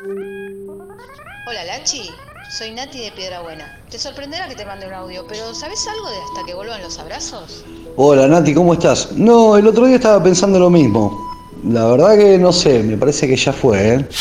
Hola Lanchi, soy Nati de Piedrabuena. Te sorprenderá que te mande un audio, pero ¿sabes algo de hasta que vuelvan los abrazos? Hola Nati, ¿cómo estás? No, el otro día estaba pensando lo mismo. La verdad que no sé, me parece que ya fue, ¿eh?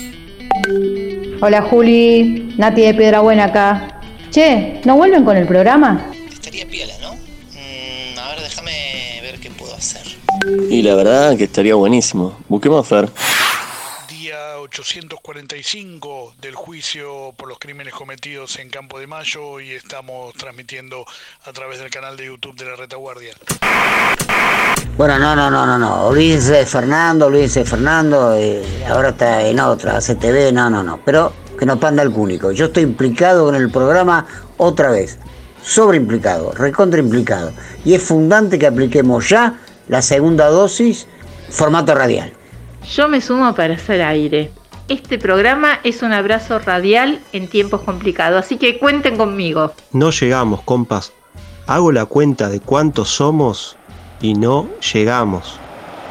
Hola Juli, Nati de Piedrabuena acá. Che, ¿no vuelven con el programa? Estaría piola, ¿no? A ver, déjame ver qué puedo hacer. Y la verdad que estaría buenísimo. Busquemos a Fer. Día 845 del juicio por los crímenes cometidos en Campo de Mayo y estamos transmitiendo a través del canal de YouTube de La Retaguardia. Bueno, no. Olvídense de Fernando. Ahora está en otra, CTV, no. Pero que no panda el cúnico. Yo estoy implicado con el programa otra vez. Sobreimplicado, recontraimplicado. Y es fundante que apliquemos ya la segunda dosis, formato radial. Yo me sumo para hacer aire. Este programa es un abrazo radial en tiempos complicados, así que cuenten conmigo. No llegamos, compas. Hago la cuenta de cuántos somos y no llegamos.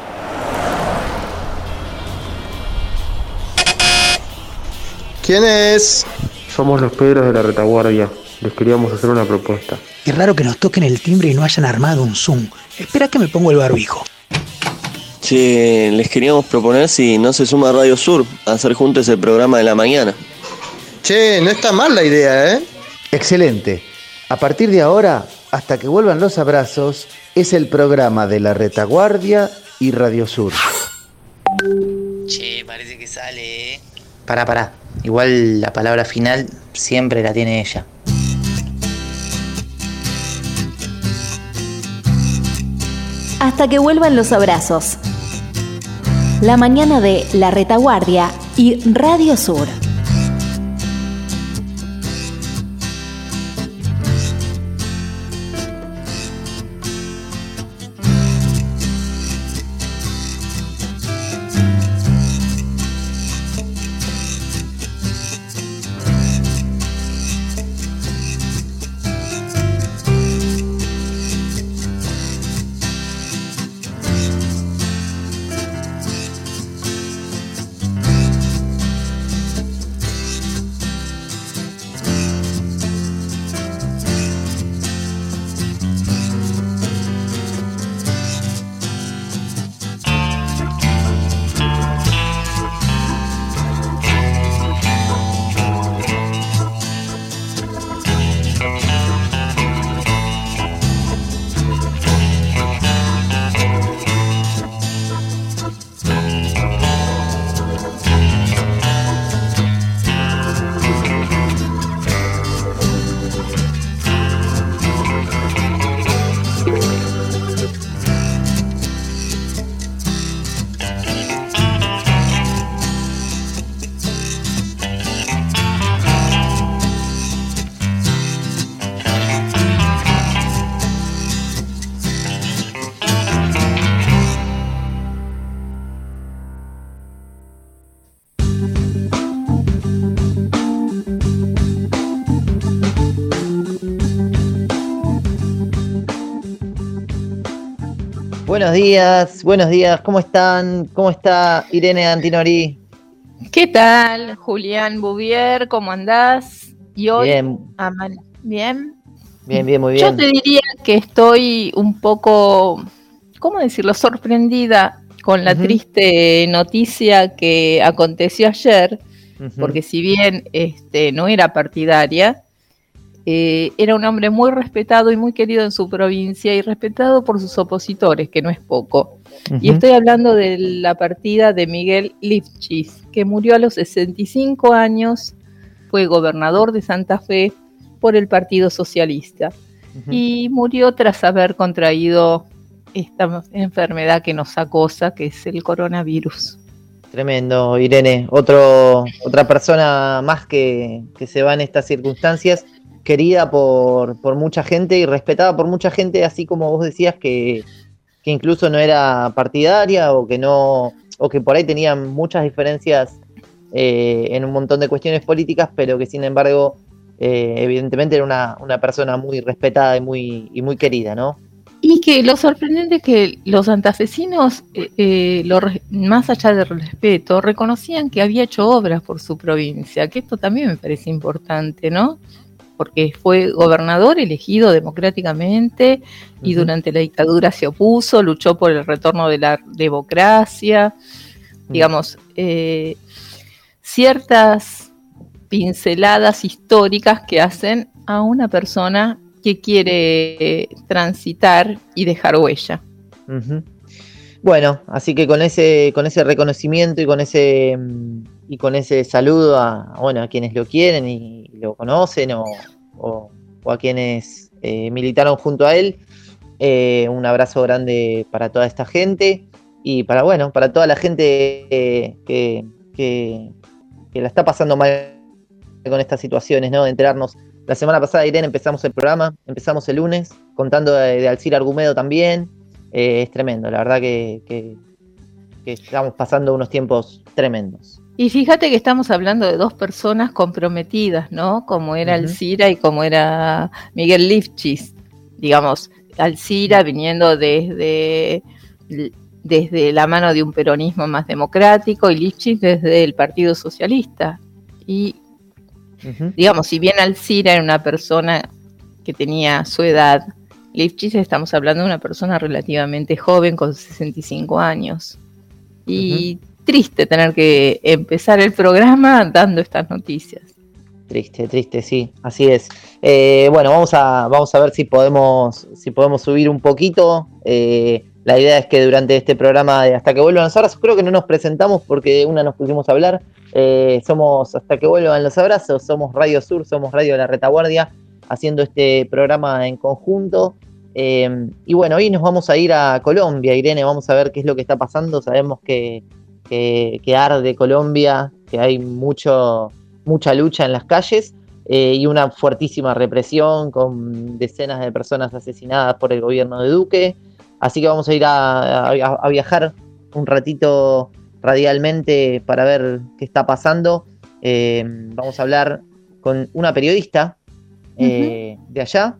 ¿Quién es? Somos los Pedros de La Retaguardia. Les queríamos hacer una propuesta. Qué raro que nos toquen el timbre y no hayan armado un Zoom. Espera que me pongo el barbijo. Che, les queríamos proponer si no se suma Radio Sur a hacer juntos el programa de la mañana. Che, no está mal la idea, ¿eh? Excelente. A partir de ahora, hasta que vuelvan los abrazos, es el programa de La Retaguardia y Radio Sur. Che, parece que sale, ¿eh? Pará. Igual la palabra final siempre la tiene ella. Hasta que vuelvan los abrazos. La mañana de La Retaguardia y Radio Sur. Buenos días, ¿cómo están? ¿Cómo está Irene Antinori? ¿Qué tal, Julián Bouvier? ¿Cómo andás? Y hoy, Bien. ¿Bien? Bien, muy bien. Yo te diría que estoy un poco, ¿cómo decirlo?, sorprendida con la triste noticia que aconteció ayer, porque si bien no era partidaria, era un hombre muy respetado y muy querido en su provincia y respetado por sus opositores, que no es poco. Y estoy hablando de la partida de Miguel Lifchis, que murió a los 65 años, fue gobernador de Santa Fe por el Partido Socialista y murió tras haber contraído esta enfermedad que nos acosa, que es el coronavirus. Tremendo, Irene. Otra persona más que se va en estas circunstancias, querida por mucha gente y respetada por mucha gente, así como vos decías que incluso no era partidaria o que por ahí tenían muchas diferencias en un montón de cuestiones políticas, pero que sin embargo evidentemente era una persona muy respetada y muy querida, ¿no? Y que lo sorprendente es que los santafesinos, más allá del respeto, reconocían que había hecho obras por su provincia, que esto también me parece importante, ¿no? Porque fue gobernador elegido democráticamente y durante la dictadura se opuso, luchó por el retorno de la democracia, digamos, ciertas pinceladas históricas que hacen a una persona que quiere transitar y dejar huella. Bueno, así que con ese reconocimiento y con ese saludo a quienes lo quieren y lo conocen o a quienes militaron junto a él, un abrazo grande para toda esta gente y para toda la gente que la está pasando mal con estas situaciones, ¿no? De enterarnos. La semana pasada, Irene, empezamos el programa, empezamos el lunes, contando de Alcira Argumedo también. Es tremendo, la verdad que estamos pasando unos tiempos tremendos. Y fíjate que estamos hablando de dos personas comprometidas, ¿no? Como era Alcira y como era Miguel Lifchis. Digamos, Alcira viniendo desde la mano de un peronismo más democrático y Lifchis desde el Partido Socialista. Y digamos, si bien Alcira era una persona que tenía su edad, Lifchis estamos hablando de una persona relativamente joven con 65 años. Y triste tener que empezar el programa dando estas noticias. Triste, sí, así es. Bueno, vamos a ver si podemos subir un poquito. La idea es que durante este programa de Hasta que vuelvan los abrazos, creo que no nos presentamos porque nos pusimos a hablar. Somos Hasta que vuelvan los abrazos, somos Radio Sur, somos Radio de la Retaguardia, haciendo este programa en conjunto. Y bueno, hoy nos vamos a ir a Colombia, Irene, vamos a ver qué es lo que está pasando. Sabemos que arde Colombia, que hay mucha lucha en las calles y una fuertísima represión con decenas de personas asesinadas por el gobierno de Duque. Así que vamos a ir a viajar un ratito radialmente para ver qué está pasando. Vamos a hablar con una periodista de allá.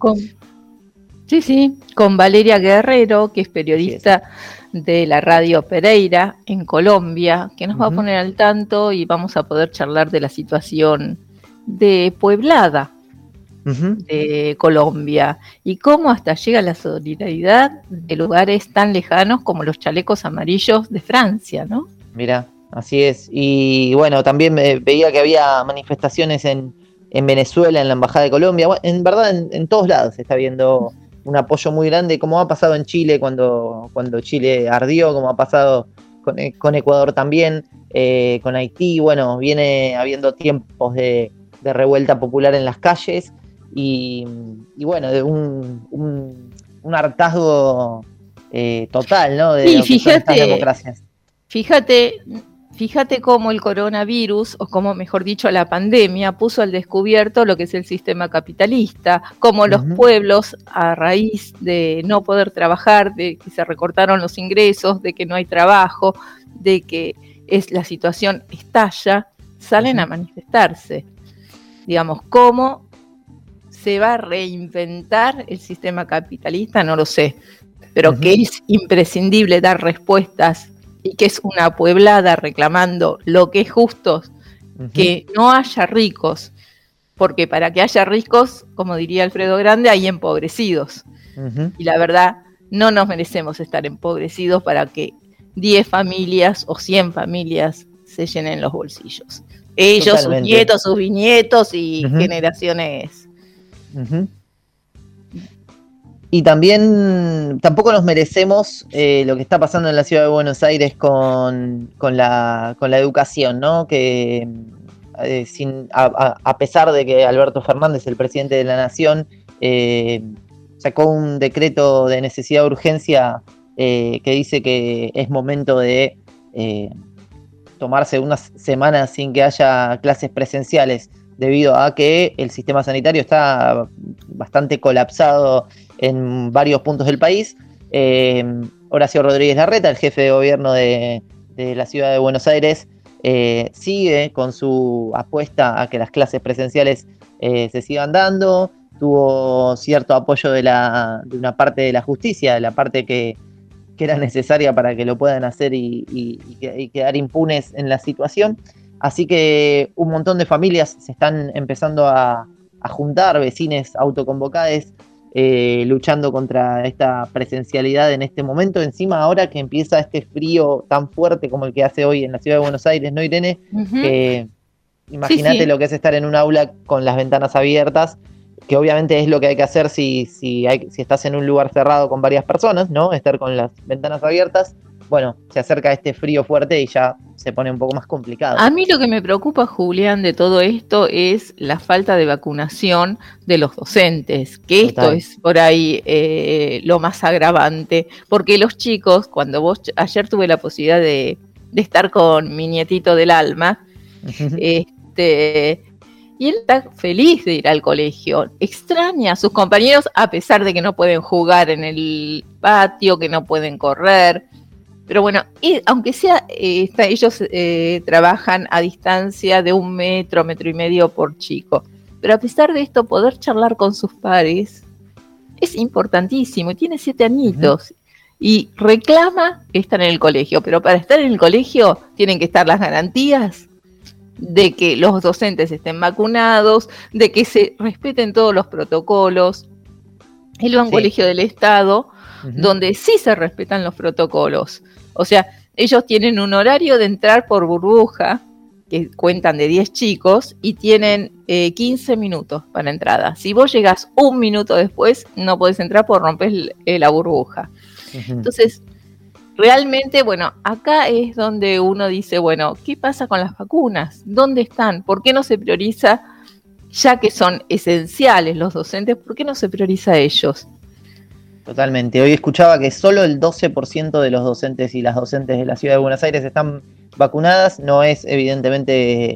Con Valeria Guerrero, que es periodista de la radio Pereira en Colombia, que nos va a poner al tanto y vamos a poder charlar de la situación de Pueblada de Colombia y cómo hasta llega la solidaridad de lugares tan lejanos como los chalecos amarillos de Francia, ¿no? Mira, así es. Y bueno, también veía que había manifestaciones en Venezuela, en la Embajada de Colombia. Bueno, en verdad, en todos lados se está viendo un apoyo muy grande, como ha pasado en Chile cuando Chile ardió, como ha pasado con Ecuador también, con Haití. Bueno, viene habiendo tiempos de revuelta popular en las calles y bueno, de un hartazgo total, ¿no? De lo que son estas democracias. Fíjate cómo el coronavirus, o como mejor dicho la pandemia, puso al descubierto lo que es el sistema capitalista, como los pueblos, a raíz de no poder trabajar, de que se recortaron los ingresos, de que no hay trabajo, de que la situación estalla, salen a manifestarse. Digamos, ¿cómo se va a reinventar el sistema capitalista? No lo sé, pero que es imprescindible dar respuestas y que es una pueblada reclamando lo que es justo, que no haya ricos, porque para que haya ricos, como diría Alfredo Grande, hay empobrecidos. Y la verdad, no nos merecemos estar empobrecidos para que 10 familias o 100 familias se llenen los bolsillos. Ellos, totalmente. Sus nietos, sus bisnietos y generaciones. Y también tampoco nos merecemos lo que está pasando en la ciudad de Buenos Aires con la educación, ¿no? Que a pesar de que Alberto Fernández, el presidente de la Nación, sacó un decreto de necesidad de urgencia que dice que es momento de tomarse unas semanas sin que haya clases presenciales, debido a que el sistema sanitario está bastante colapsado en varios puntos del país. Horacio Rodríguez Larreta, el jefe de gobierno de la ciudad de Buenos Aires, sigue con su apuesta a que las clases presenciales se sigan dando, tuvo cierto apoyo de una parte de la justicia, de la parte que era necesaria para que lo puedan hacer y quedar impunes en la situación. Así que un montón de familias se están empezando a juntar, vecines autoconvocados, luchando contra esta presencialidad en este momento. Encima ahora que empieza este frío tan fuerte como el que hace hoy en la ciudad de Buenos Aires, ¿no, Irene? Que imagínate lo que es estar en un aula con las ventanas abiertas, que obviamente es lo que hay que hacer si estás en un lugar cerrado con varias personas, ¿no? Estar con las ventanas abiertas. Bueno, se acerca este frío fuerte y ya se pone un poco más complicado. A mí lo que me preocupa, Julián, de todo esto es la falta de vacunación de los docentes, que esto es por ahí lo más agravante, porque los chicos, ayer tuve la posibilidad de estar con mi nietito del alma, y él está feliz de ir al colegio, extraña a sus compañeros a pesar de que no pueden jugar en el patio, que no pueden correr. Pero bueno, aunque sea, ellos trabajan a distancia de 1 metro, 1,5 metros por chico. Pero a pesar de esto, poder charlar con sus pares es importantísimo. Tiene 7 añitos y reclama estar en el colegio. Pero para estar en el colegio tienen que estar las garantías de que los docentes estén vacunados, de que se respeten todos los protocolos. Él va a un colegio del Estado donde sí se respetan los protocolos. O sea, ellos tienen un horario de entrar por burbuja, que cuentan de 10 chicos, y tienen 15 minutos para entrada. Si vos llegás 1 minuto después, no podés entrar por romper la burbuja. Entonces, realmente, bueno, acá es donde uno dice, bueno, ¿qué pasa con las vacunas? ¿Dónde están? ¿Por qué no se prioriza, ya que son esenciales los docentes, por qué no se prioriza a ellos? Totalmente. Hoy escuchaba que solo el 12% de los docentes y las docentes de la ciudad de Buenos Aires están vacunadas. No es evidentemente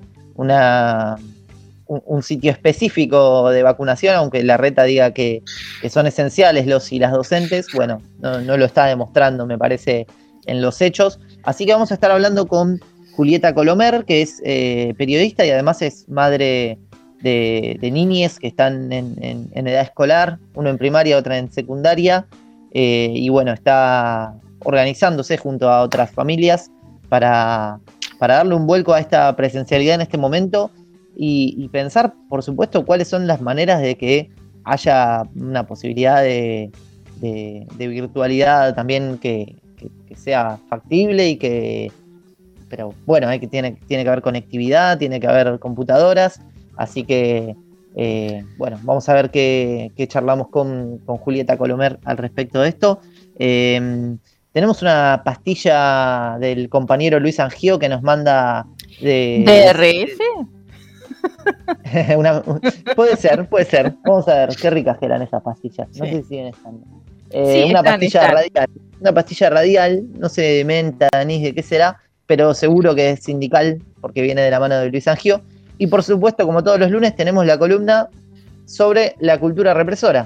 un sitio específico de vacunación, aunque la reta diga que son esenciales los y las docentes. Bueno, no lo está demostrando, me parece, en los hechos. Así que vamos a estar hablando con Julieta Colomer, que es periodista y además es madre de niñes que están en edad escolar, uno en primaria, otra en secundaria, y bueno, está organizándose junto a otras familias para darle un vuelco a esta presencialidad en este momento y pensar, por supuesto, cuáles son las maneras de que haya una posibilidad de virtualidad también que sea factible pero bueno, tiene que haber conectividad, tiene que haber computadoras. Así que, bueno, vamos a ver qué charlamos con Julieta Colomer al respecto de esto. Tenemos una pastilla del compañero Luis Angio que nos manda ¿DRF? Puede ser. Vamos a ver qué ricas eran esas pastillas. No sé si siguen estando. Una pastilla radial, no sé de menta, ni de qué será, pero seguro que es sindical porque viene de la mano de Luis Angio. Y por supuesto, como todos los lunes, tenemos la columna sobre la cultura represora.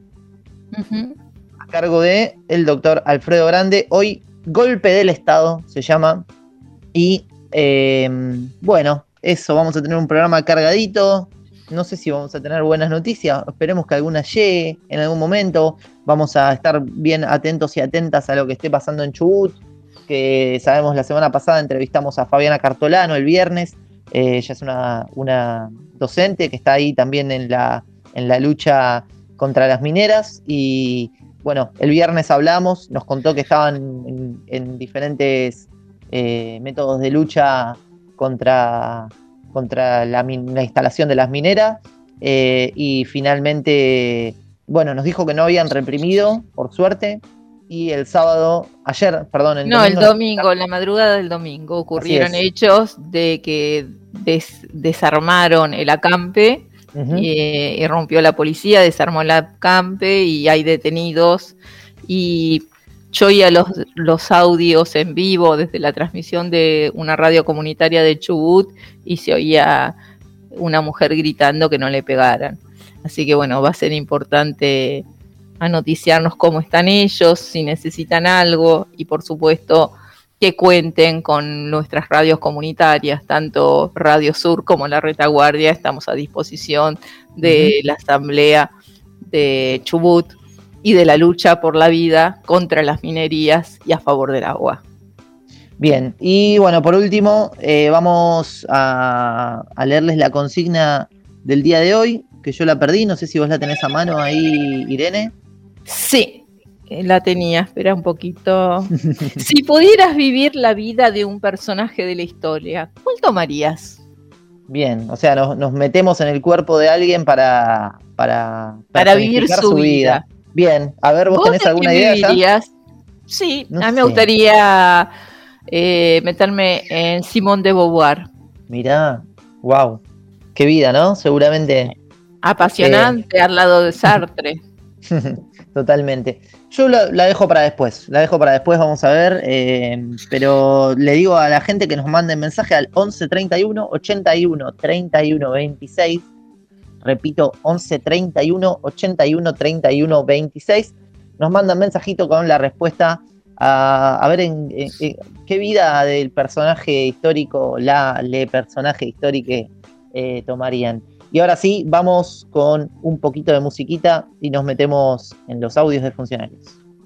A cargo de el doctor Alfredo Grande. Hoy, Golpe del Estado se llama. Y bueno, eso, vamos a tener un programa cargadito. No sé si vamos a tener buenas noticias. Esperemos que alguna llegue en algún momento. Vamos a estar bien atentos y atentas a lo que esté pasando en Chubut. Que sabemos, la semana pasada entrevistamos a Fabiana Cartolano el viernes. Ella es una docente que está ahí también en la lucha contra las mineras y bueno, el viernes hablamos, nos contó que estaban en diferentes métodos de lucha contra la instalación de las mineras y finalmente, bueno, nos dijo que no habían reprimido, por suerte. Y el domingo, en la madrugada del domingo, ocurrieron hechos de que desarmaron el acampe y rompió la policía, desarmó el acampe y hay detenidos. Y yo oía los audios en vivo desde la transmisión de una radio comunitaria de Chubut y se oía una mujer gritando que no le pegaran. Así que bueno, va a ser importante a noticiarnos cómo están ellos, si necesitan algo y por supuesto que cuenten con nuestras radios comunitarias, tanto Radio Sur como La Retaguardia. Estamos a disposición de la Asamblea de Chubut y de la lucha por la vida contra las minerías y a favor del agua. Bien, y bueno, por último, vamos a leerles la consigna del día de hoy, que yo la perdí, no sé si vos la tenés a mano ahí, Irene. Sí, la tenía, espera un poquito. Si pudieras vivir la vida de un personaje de la historia, ¿cuál tomarías? Bien, o sea, nos metemos en el cuerpo de alguien para vivir su vida. Bien, a ver, ¿vos tenés alguna idea ya? Sí, a mí me gustaría meterme en Simone de Beauvoir. Mirá, wow, qué vida, ¿no? Seguramente. Apasionante al lado de Sartre. Totalmente. Yo la dejo para después, vamos a ver, pero le digo a la gente que nos manden mensaje al 11 31 81 31 26, repito, 11 31 81 31 26, nos mandan mensajito con la respuesta a ver en qué vida del personaje histórico, le personaje histórico tomarían. Y ahora sí, vamos con un poquito de musiquita y nos metemos en los audios de funcionarios.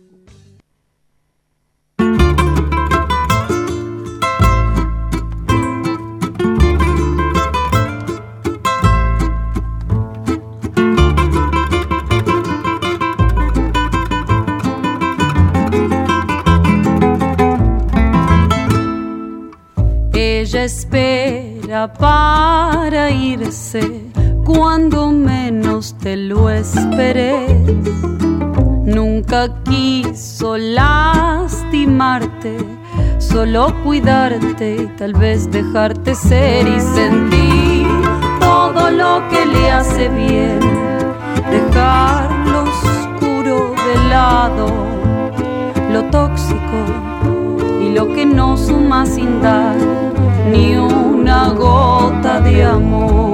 Ella espera para irse cuando menos te lo esperes. Nunca quiso lastimarte, solo cuidarte y tal vez dejarte ser y sentir todo lo que le hace bien. Dejar lo oscuro de lado, lo tóxico y lo que no suma sin dar ni una gota de amor.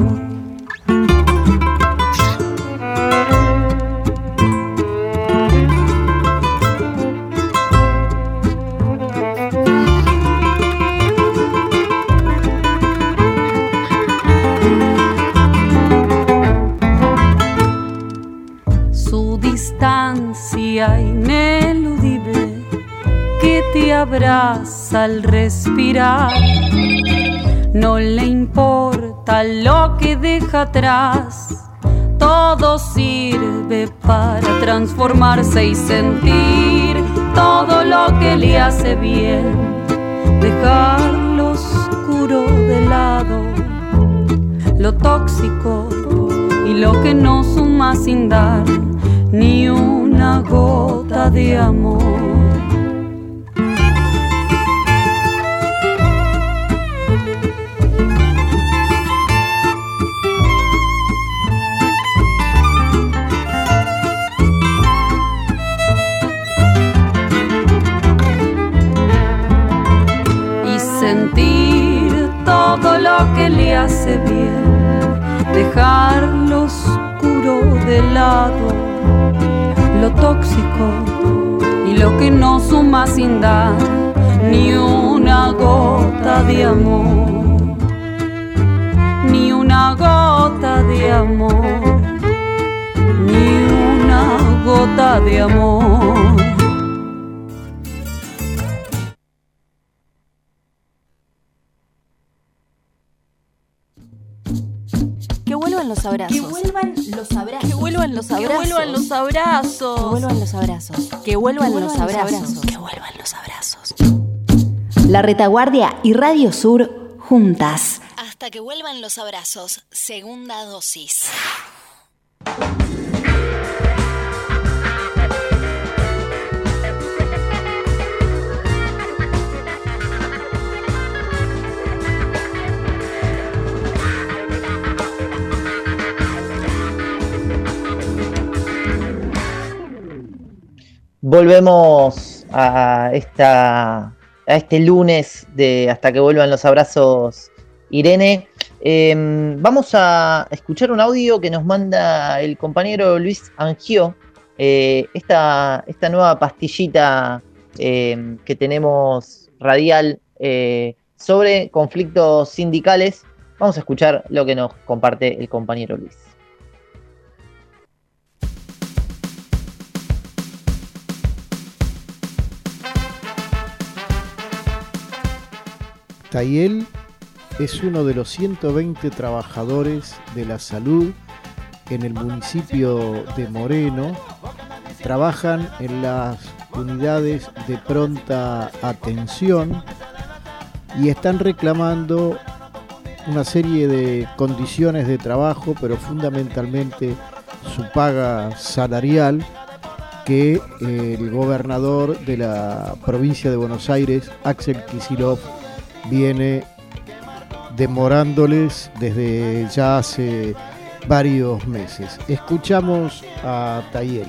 Su distancia ineludible que te abraza al respirar. No le importa lo que deja atrás, todo sirve para transformarse y sentir todo lo que le hace bien. Dejar lo oscuro de lado, lo tóxico y lo que no suma sin dar ni una gota de amor. Sentir todo lo que le hace bien, dejar lo oscuro de lado, lo tóxico y lo que no suma sin dar ni una gota de amor, ni una gota de amor, ni una gota de amor. Que vuelvan los abrazos. Que vuelvan los abrazos. Que vuelvan los abrazos. Que vuelvan los abrazos. Que vuelvan los abrazos. Que vuelvan los abrazos. Que vuelvan los abrazos. La Retaguardia y Radio Sur juntas. Hasta que vuelvan los abrazos. Segunda dosis. Volvemos a este lunes de Hasta que vuelvan los abrazos, Irene. Vamos a escuchar un audio que nos manda el compañero Luis Angió, esta nueva pastillita que tenemos radial sobre conflictos sindicales. Vamos a escuchar lo que nos comparte el compañero Luis. Tayel es uno de los 120 trabajadores de la salud en el municipio de Moreno. Trabajan en las unidades de pronta atención y están reclamando una serie de condiciones de trabajo, pero fundamentalmente su paga salarial, que el gobernador de la provincia de Buenos Aires, Axel Kicillof, viene demorándoles desde ya hace varios meses. Escuchamos a Tayel.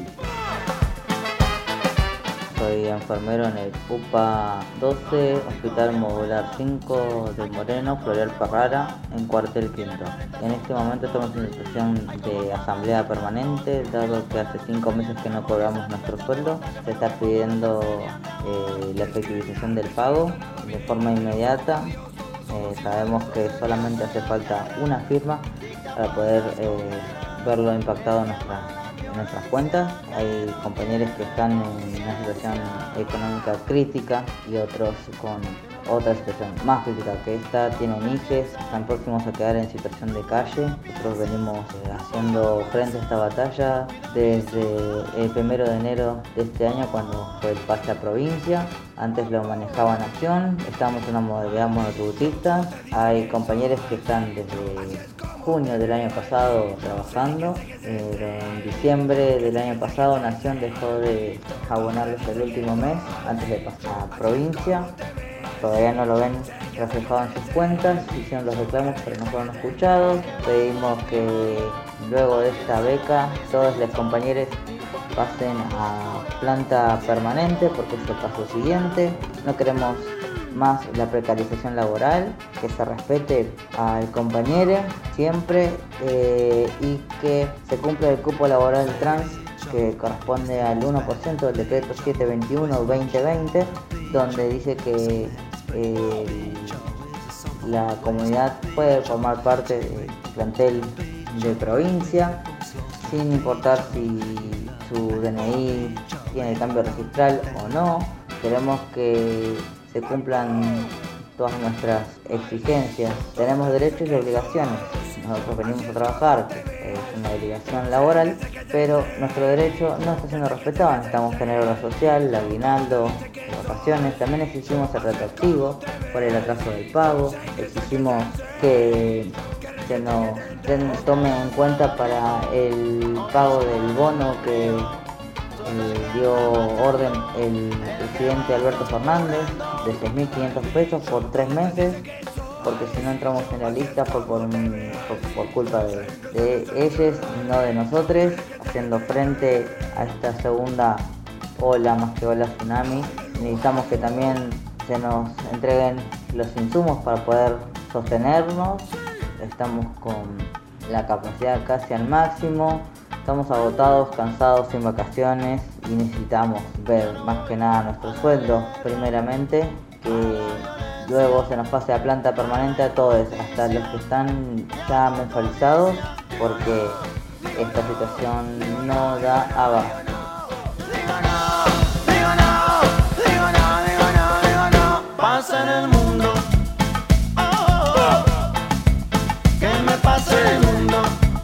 Soy enfermero en el UPA 12, Hospital Modular 5 de Moreno, Floreal Ferrara, en Cuartel Quinto. En este momento estamos en situación de asamblea permanente, dado que hace 5 meses que no cobramos nuestro sueldo. Se está pidiendo la efectivización del pago de forma inmediata. Sabemos que solamente hace falta una firma para poder verlo impactado en nuestras cuentas. Hay compañeros que están en una situación económica crítica y otros con otra situación más crítica que esta, tienen hijos, están próximos a quedar en situación de calle. Nosotros venimos haciendo frente a esta batalla desde el 1 de enero de este año, cuando fue el pase a provincia. Antes lo manejaba Nación, estamos en una modalidad monotributista. Hay compañeros que están desde junio del año pasado trabajando. En diciembre del año pasado Nación dejó de abonarles el último mes antes de pasar a provincia. Todavía no lo ven reflejado en sus cuentas, hicieron los reclamos pero no fueron escuchados. Pedimos que luego de esta beca todos los compañeros pasen a planta permanente, porque es el paso siguiente. No queremos más la precarización laboral, que se respete al compañero siempre y que se cumpla el cupo laboral trans, que corresponde al 1% del decreto 721-2020, donde dice que la comunidad puede formar parte del plantel de provincia sin importar si su DNI tiene el cambio registral o no. Queremos que se cumplan todas nuestras exigencias. Tenemos derechos y obligaciones. Nosotros venimos a trabajar, es una obligación laboral, pero nuestro derecho no está siendo respetado. Necesitamos tener obra social, el aguinaldo, vacaciones. También exigimos el retroactivo por el atraso del pago. Exigimos que se nos tome en cuenta para el pago del bono que dio orden el presidente Alberto Fernández, de 6.500 pesos por 3 meses, porque si no entramos en la lista fue por culpa de ellos, no de nosotros, haciendo frente a esta segunda ola, más que ola tsunami. Necesitamos que también se nos entreguen los insumos para poder sostenernos. Estamos con la capacidad casi al máximo, estamos agotados, cansados, sin vacaciones, y necesitamos ver más que nada nuestro sueldo primeramente, que luego se nos pase a planta permanente a todos, hasta los que están ya mensualizados, porque esta situación no da abasto. Pasa en el mundo, que me pasa en el mundo.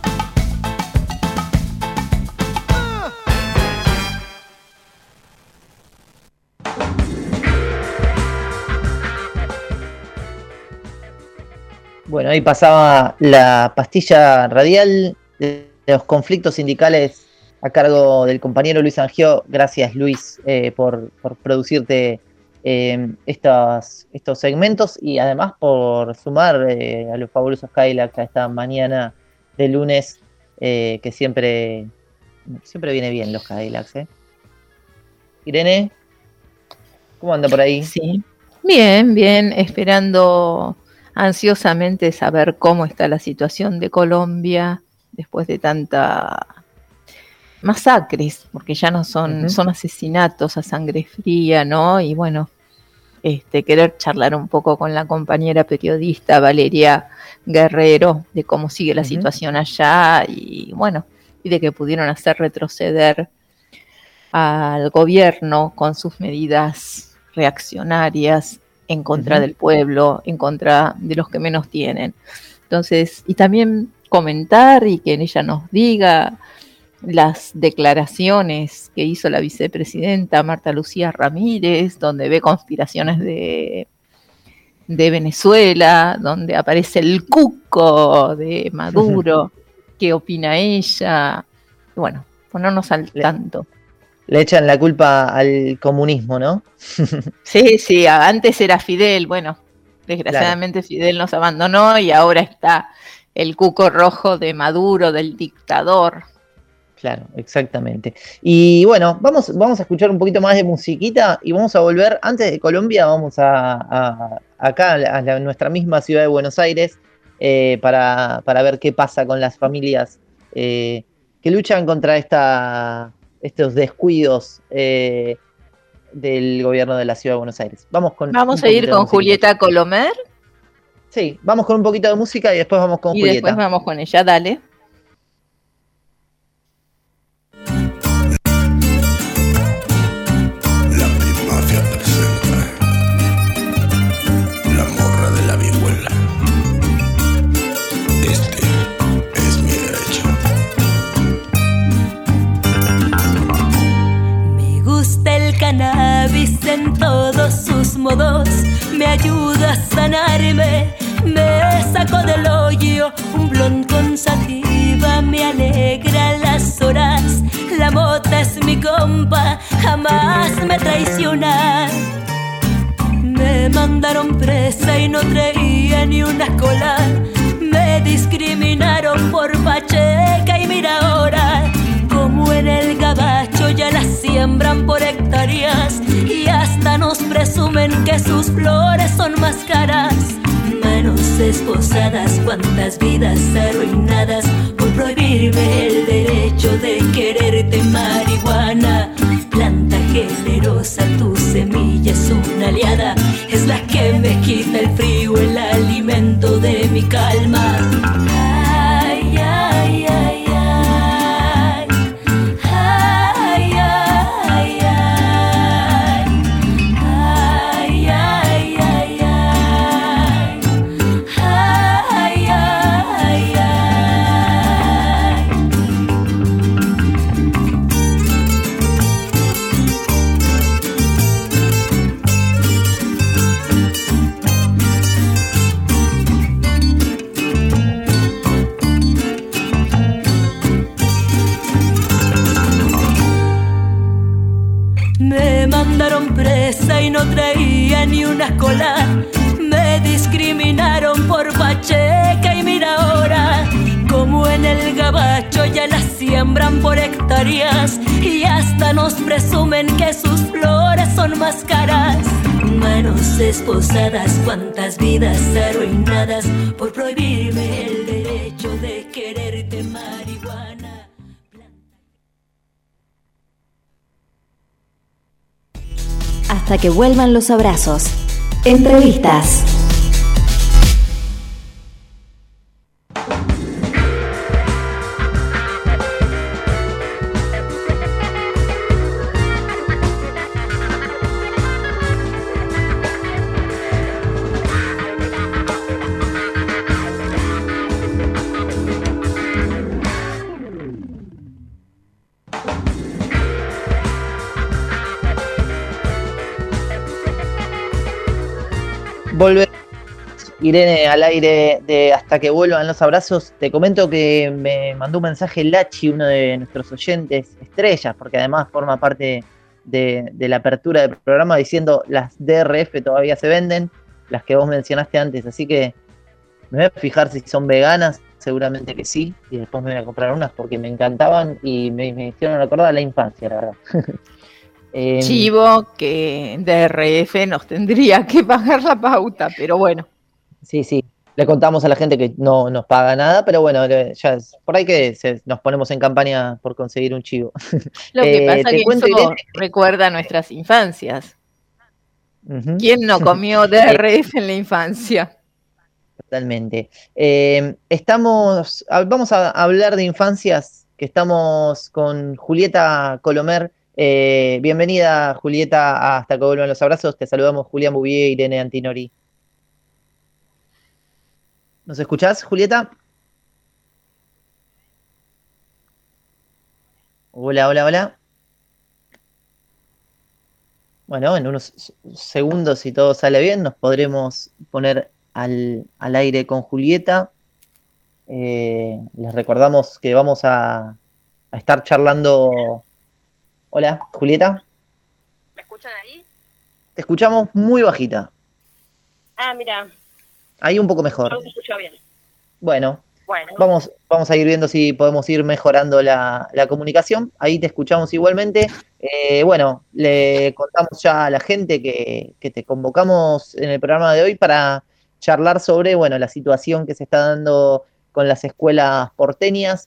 Bueno, ahí pasaba la pastilla radial de los conflictos sindicales a cargo del compañero Luis Angio. Gracias, Luis, por producirte estos segmentos, y además por sumar a los fabulosos Cadillacs a esta mañana de lunes, que siempre viene bien los Cadillacs. Irene, ¿cómo anda por ahí? Sí, bien, esperando ansiosamente saber cómo está la situación de Colombia después de tanta masacres, porque ya no son asesinatos a sangre fría, ¿no? Y bueno, querer charlar un poco con la compañera periodista Valeria Guerrero de cómo sigue la situación allá, y bueno, y de que pudieron hacer retroceder al gobierno con sus medidas reaccionarias en contra del pueblo, en contra de los que menos tienen. Entonces, y también comentar y que ella nos diga las declaraciones que hizo la vicepresidenta Marta Lucía Ramírez, donde ve conspiraciones de Venezuela, donde aparece el cuco de Maduro, qué opina ella, bueno, ponernos al tanto. Le echan la culpa al comunismo, ¿no? Sí, antes era Fidel, bueno, desgraciadamente Fidel nos abandonó y ahora está el cuco rojo de Maduro, del dictador. Claro, exactamente. Y bueno, vamos a escuchar un poquito más de musiquita y vamos a volver, antes de Colombia, vamos acá a nuestra misma ciudad de Buenos Aires para ver qué pasa con las familias que luchan contra estos descuidos del gobierno de la ciudad de Buenos Aires. Vamos a ir con Julieta Colomer. Sí, vamos con un poquito de música y después vamos con Julieta. Y después vamos con ella, dale. Cannabis en todos sus modos me ayuda a sanarme, me saco del hoyo un blon con sativa, me alegra las horas, la mota es mi compa, jamás me traiciona. Me mandaron presa y no traía ni una cola, me discriminaron por pacheca y mira ahora, como en el gabacho ya las siembran por hectáreas y hasta nos presumen que sus flores son más caras. Manos esposadas, cuántas vidas arruinadas por prohibirme el derecho de quererte, marihuana. Planta generosa, tu semilla es una aliada, es la que me quita el frío, el alimento de mi calma. Ay, ay, ay, ay. Presa y no traía ni una cola, me discriminaron por pacheca y mira ahora, como en el gabacho ya las siembran por hectáreas y hasta nos presumen que sus flores son más caras. Manos esposadas, cuántas vidas arruinadas por prohibirme el derecho de quererte, marihuana. Hasta que vuelvan los abrazos. Entrevistas. Volver, Irene, al aire de Hasta que vuelvan los abrazos. Te comento que me mandó un mensaje Lachi, uno de nuestros oyentes estrellas, porque además forma parte de la apertura del programa, diciendo las DRF todavía se venden, las que vos mencionaste antes, así que me voy a fijar si son veganas, seguramente que sí, y después me voy a comprar unas porque me encantaban y me hicieron acordar a la infancia, la verdad. Chivo que DRF nos tendría que pagar la pauta, pero bueno. Sí, le contamos a la gente que no nos paga nada, pero bueno, ya es por ahí que nos ponemos en campaña por conseguir un chivo. Lo que pasa es que eso Irene recuerda nuestras infancias. ¿Quién no comió DRF en la infancia? Totalmente. Vamos a hablar de infancias, que estamos con Julieta Colomer, Bienvenida, Julieta, a Hasta que vuelvan los abrazos. Te saludamos Julián Bouvier e Irene Antinori. ¿Nos escuchás, Julieta? Hola, hola, hola. Bueno, en unos segundos, si todo sale bien, nos podremos poner al aire con Julieta. Les recordamos que vamos a estar charlando. Hola, Julieta. ¿Me escuchan ahí? Te escuchamos muy bajita. Ah, mira. Ahí un poco mejor. No se escuchó bien. Bueno, vamos a ir viendo si podemos ir mejorando la comunicación. Ahí te escuchamos igualmente. Bueno, le contamos ya a la gente que te convocamos en el programa de hoy para charlar sobre, bueno, la situación que se está dando con las escuelas porteñas,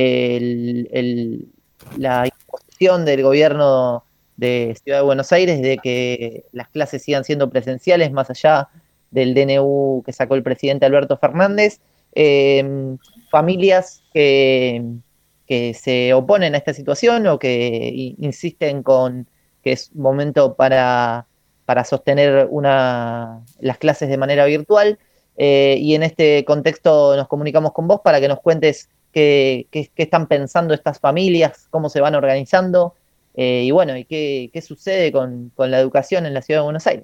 la imposición del gobierno de Ciudad de Buenos Aires de que las clases sigan siendo presenciales más allá del DNU que sacó el presidente Alberto Fernández, familias que se oponen a esta situación o que insisten con que es momento para sostener las clases de manera virtual, y en este contexto nos comunicamos con vos para que nos cuentes qué están pensando estas familias, cómo se van organizando, y bueno, y qué sucede con la educación en la Ciudad de Buenos Aires.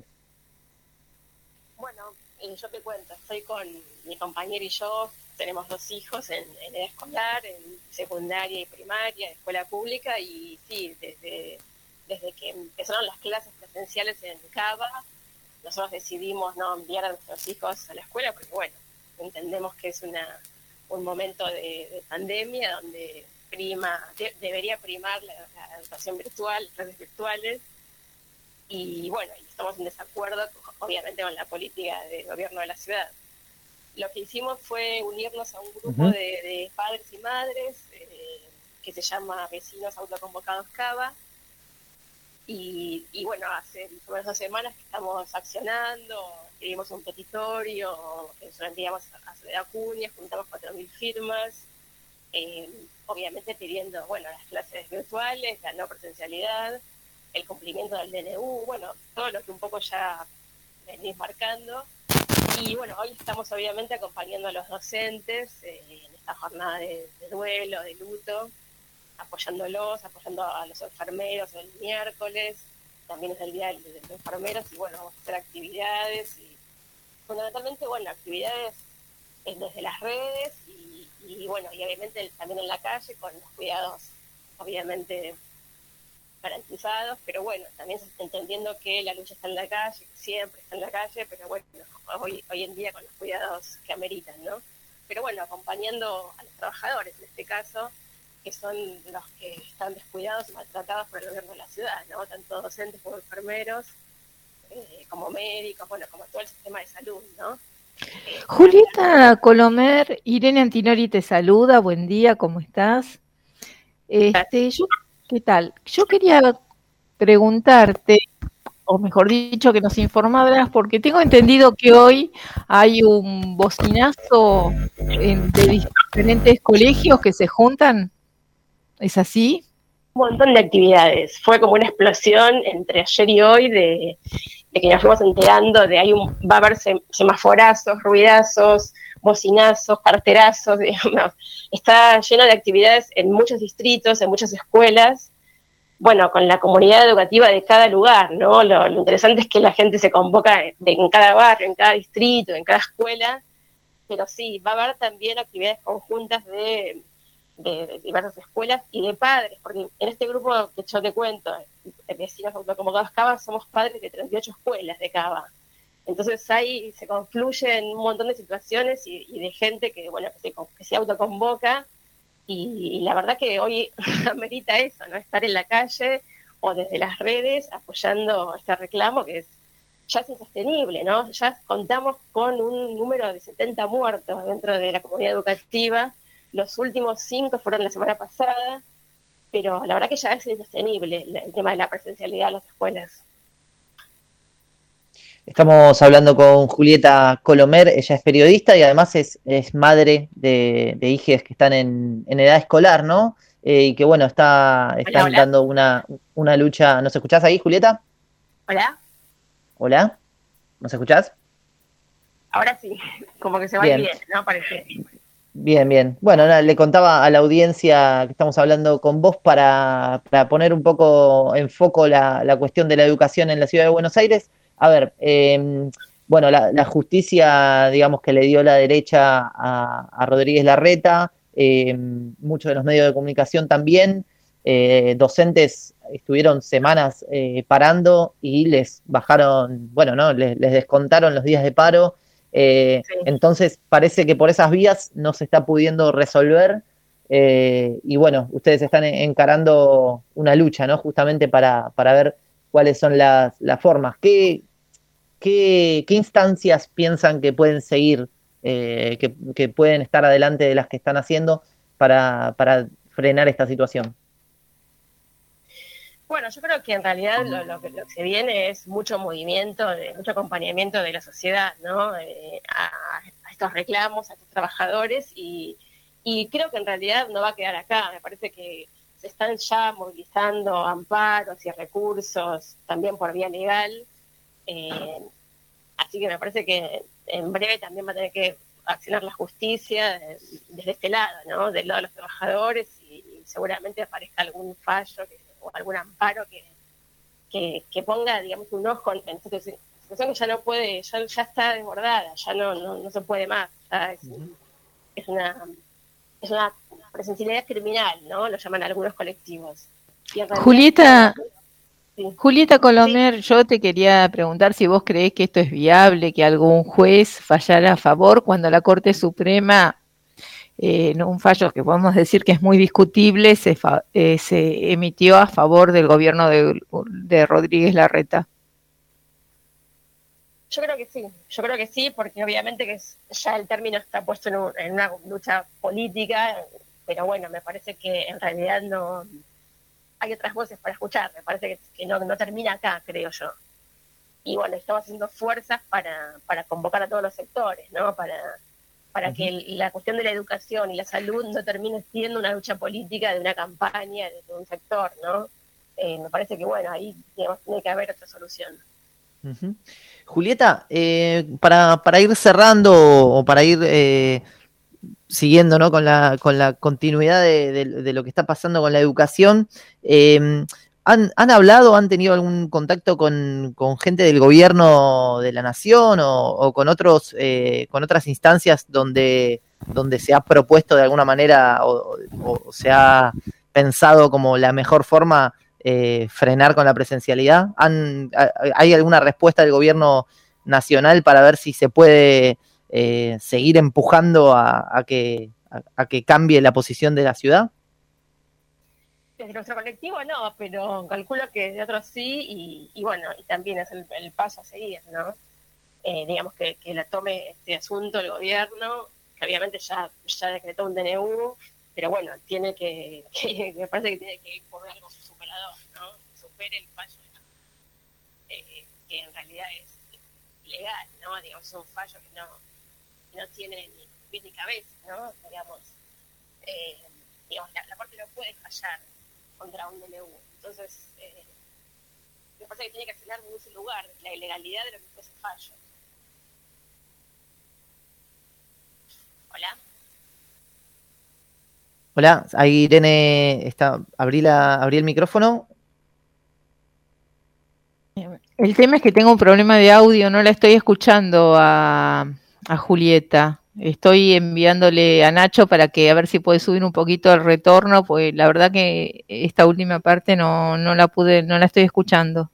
Yo te cuento, estoy con mi compañero y yo, tenemos 2 hijos en edad escolar, en secundaria y primaria, en escuela pública, y sí, desde que empezaron las clases presenciales en Cava, nosotros decidimos no enviar a nuestros hijos a la escuela, porque bueno, entendemos que es un momento de pandemia donde debería primar la educación virtual, las redes virtuales, y bueno, estamos en desacuerdo obviamente con la política del gobierno de la ciudad. Lo que hicimos fue unirnos a un grupo de padres y madres que se llama Vecinos Autoconvocados Cava, y bueno, hace unas 2 semanas que estamos accionando, escribimos un petitorio, se lo enviamos a Soledad Acuña, juntamos 4.000 firmas, obviamente pidiendo, bueno, las clases virtuales, la no presencialidad, el cumplimiento del DNU, bueno, todo lo que un poco ya venís marcando. Y bueno, hoy estamos obviamente acompañando a los docentes en esta jornada de duelo, de luto, apoyándolos, apoyando a los enfermeros el miércoles, también es el día de los enfermeros, y bueno, vamos a hacer actividades, y fundamentalmente, bueno, actividades desde las redes, y bueno, y obviamente también en la calle, con los cuidados, obviamente, garantizados, pero bueno, también entendiendo que la lucha está en la calle, que siempre está en la calle, pero bueno, hoy en día con los cuidados que ameritan, ¿no? Pero bueno, acompañando a los trabajadores, en este caso, que son los que están descuidados y maltratados por el gobierno de la ciudad, ¿no? Tanto docentes como enfermeros, como médicos, bueno, como todo el sistema de salud, ¿no? Julieta Colomer, Irene Antinori te saluda, buen día, ¿cómo estás? ¿Qué tal? Yo quería preguntarte, o mejor dicho, que nos informaras, porque tengo entendido que hoy hay un bocinazo de diferentes colegios que se juntan. ¿Es así? Un montón de actividades. Fue como una explosión entre ayer y hoy de que nos fuimos enterando de va a haber semaforazos, ruidazos, bocinazos, carterazos, digamos. Está lleno de actividades en muchos distritos, en muchas escuelas, bueno, con la comunidad educativa de cada lugar, ¿no? Lo interesante es que la gente se convoca en cada barrio, en cada distrito, en cada escuela, pero sí, va a haber también actividades conjuntas de diversas escuelas y de padres, porque en este grupo que yo te cuento, Vecinos Autoconvocados Cava, somos padres de 38 escuelas de Cava. Entonces ahí se confluyen un montón de situaciones y de gente que, bueno, que se autoconvoca, y la verdad que hoy amerita eso, ¿no? Estar en la calle o desde las redes apoyando este reclamo que ya es insostenible, ¿no? Ya contamos con un número de 70 muertos dentro de la comunidad educativa. Los últimos 5 fueron la semana pasada, pero la verdad que ya es insostenible el tema de la presencialidad en las escuelas. Estamos hablando con Julieta Colomer, ella es periodista y además es madre de hijes que están en edad escolar, ¿no? y que bueno, están hola. dando una lucha. ¿Nos escuchás ahí, Julieta? Hola, ¿Hola? ¿Nos escuchás? ahora sí, como que se va Bien. ¿no? Parece. Bien, bien. Bueno, nada, le contaba a la audiencia que estamos hablando con vos para poner un poco en foco la cuestión de la educación en la ciudad de Buenos Aires. A ver, bueno, la justicia, digamos, que le dio la derecha a Rodríguez Larreta, muchos de los medios de comunicación también, docentes estuvieron semanas parando y les bajaron, bueno, ¿no? Les descontaron los días de paro. Entonces parece que por esas vías no se está pudiendo resolver y bueno, ustedes están encarando una lucha, ¿no? Justamente para ver cuáles son las formas. ¿Qué instancias piensan que pueden seguir, que pueden estar adelante de las que están haciendo para frenar esta situación? Bueno, yo creo que en realidad lo que se viene es mucho movimiento, mucho acompañamiento de la sociedad, ¿no? A estos reclamos, a estos trabajadores y creo que en realidad no va a quedar acá. Me parece que se están ya movilizando amparos y recursos también por vía legal. Así que me parece que en breve también va a tener que accionar la justicia desde este lado, ¿no? Del lado de los trabajadores y seguramente aparezca algún fallo o algún amparo que ponga, digamos, un ojo en esta situación que ya no puede, ya está desbordada, ya no se puede más, ya es una presencialidad criminal, ¿no? Lo llaman algunos colectivos. Julieta Colomer, yo te quería preguntar si vos creés que esto es viable, que algún juez fallara a favor cuando la Corte Suprema, un fallo que podemos decir que es muy discutible, se emitió a favor del gobierno de Rodríguez Larreta. Yo creo que sí, porque obviamente que ya el término está puesto en una lucha política, pero bueno, me parece que en realidad no hay otras voces para escuchar, me parece que no termina acá, creo yo. Y bueno, estamos haciendo fuerzas para convocar a todos los sectores, ¿no? Para que la cuestión de la educación y la salud no termine siendo una lucha política de una campaña de un sector, ¿no? Me parece que, bueno, ahí tiene que haber otra solución. Uh-huh. Julieta, para ir cerrando o para ir siguiendo, ¿no? con la continuidad de lo que está pasando con la educación, ¿han hablado, han tenido algún contacto con gente del gobierno de la nación o con otras instancias donde se ha propuesto de alguna manera o se ha pensado como la mejor forma frenar con la presencialidad? ¿Hay alguna respuesta del gobierno nacional para ver si se puede seguir empujando a que cambie la posición de la ciudad? Desde nuestro colectivo no, pero calculo que de otros sí, y bueno, y también es el paso a seguir, ¿no? Digamos que la tome este asunto el gobierno, que obviamente ya decretó un DNU, pero bueno, me parece que tiene que ir por algo superador, ¿no? Supere el fallo, que en realidad es legal, ¿no? Digamos, es un fallo que no tiene ni pies ni cabeza, ¿no? Digamos, la Corte no puede fallar contra un DNU. Entonces, me parece que tiene que accionar en ese lugar, la ilegalidad de lo que fue ese fallo. Hola. Hola, ahí Irene abrí el micrófono. El tema es que tengo un problema de audio, no la estoy escuchando a Julieta. Estoy enviándole a Nacho para que a ver si puede subir un poquito el retorno, pues la verdad que esta última parte no la estoy escuchando.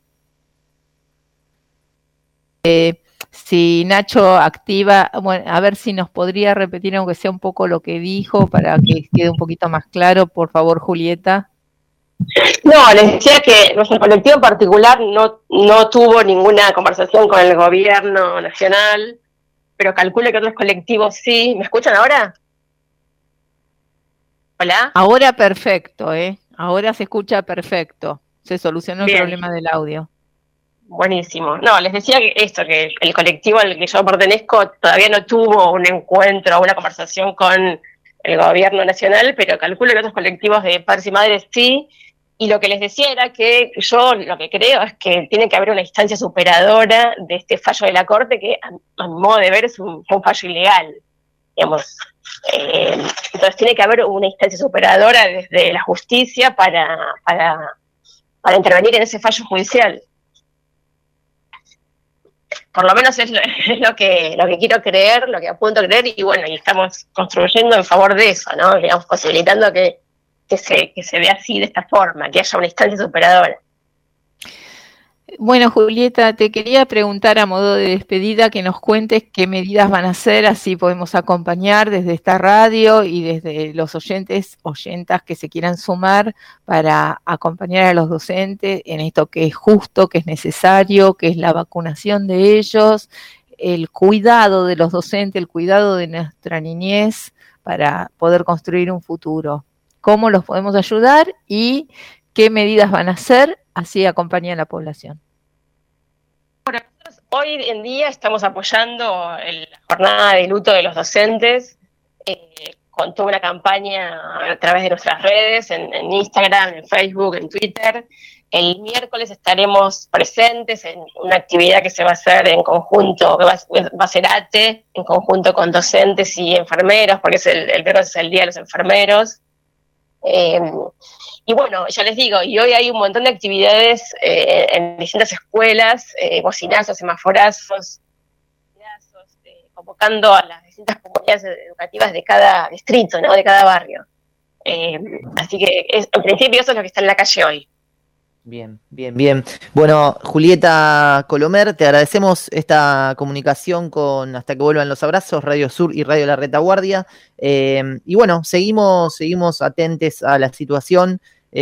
Si Nacho activa, bueno, a ver si nos podría repetir aunque sea un poco lo que dijo para que quede un poquito más claro, por favor, Julieta. No, les decía que nuestro colectivo en particular no tuvo ninguna conversación con el gobierno nacional, pero calculo que otros colectivos sí. ¿Me escuchan ahora? ¿Hola? Ahora perfecto, ahora se escucha perfecto. Se solucionó Bien. El problema del audio. Buenísimo. No, les decía que el colectivo al que yo pertenezco todavía no tuvo un encuentro o una conversación con el gobierno nacional, pero calculo que otros colectivos de padres y madres sí. Y lo que les decía era que yo lo que creo es que tiene que haber una instancia superadora de este fallo de la Corte, que a mi modo de ver es un fallo ilegal, digamos. Entonces tiene que haber una instancia superadora desde la justicia para intervenir en ese fallo judicial. Por lo menos es lo que quiero creer, lo que apunto a creer, y bueno, y estamos construyendo en favor de eso, ¿no? Digamos, posibilitando que se vea así, de esta forma, que haya una instancia superadora. Bueno, Julieta, te quería preguntar a modo de despedida que nos cuentes qué medidas van a hacer, así podemos acompañar desde esta radio y desde los oyentas que se quieran sumar para acompañar a los docentes en esto que es justo, que es necesario, que es la vacunación de ellos, el cuidado de los docentes, el cuidado de nuestra niñez para poder construir un futuro. ¿Cómo los podemos ayudar y qué medidas van a hacer? Así acompaña a la población. Bueno, nosotros hoy en día estamos apoyando la jornada de luto de los docentes con toda una campaña a través de nuestras redes, en Instagram, en Facebook, en Twitter. El miércoles estaremos presentes en una actividad que se va a hacer en conjunto, que va a ser ATE, en conjunto con docentes y enfermeros, porque el miércoles es el Día de los Enfermeros. Y bueno, ya les digo, y hoy hay un montón de actividades en distintas escuelas, bocinazos, semaforazos, convocando a las distintas comunidades educativas de cada distrito, ¿no? De cada barrio. Así que en principio eso es lo que está en la calle hoy. Bien. Bueno, Julieta Colomer, te agradecemos esta comunicación con Hasta que vuelvan los abrazos, Radio Sur y Radio La Retaguardia. Y bueno, seguimos atentos a la situación.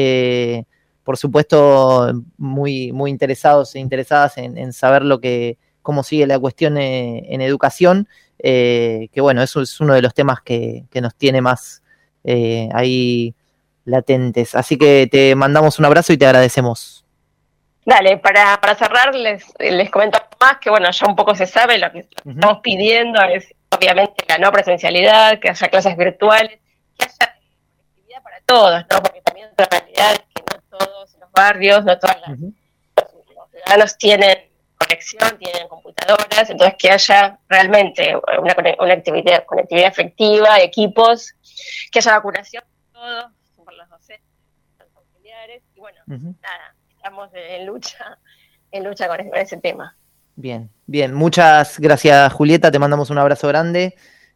Por supuesto, muy interesados e interesadas en saber cómo sigue la cuestión en educación. Que bueno, eso es uno de los temas que nos tiene más ahí latentes. Así que te mandamos un abrazo y te agradecemos. Dale, para cerrar les comento más que bueno, ya un poco se sabe, lo que estamos pidiendo es obviamente la no presencialidad, que haya clases virtuales, que haya conectividad para todos, ¿no? Porque también otra realidad es que no todos los barrios, no todos los ciudadanos tienen conexión, tienen computadoras, entonces que haya realmente una conectividad efectiva, equipos, que haya vacunación para todos, por los docentes, los auxiliares, y bueno, nada, estamos en lucha con ese tema. Bien, muchas gracias, Julieta, te mandamos un abrazo grande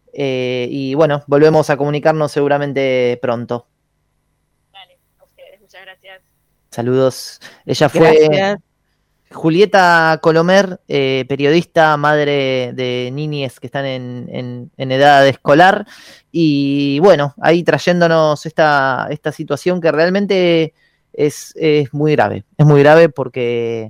y bueno, volvemos a comunicarnos seguramente pronto. Vale, a ustedes, muchas gracias. Saludos. Ella fue Julieta Colomer, periodista, madre de niñes que están en edad escolar, y bueno, ahí trayéndonos esta situación que realmente es muy grave porque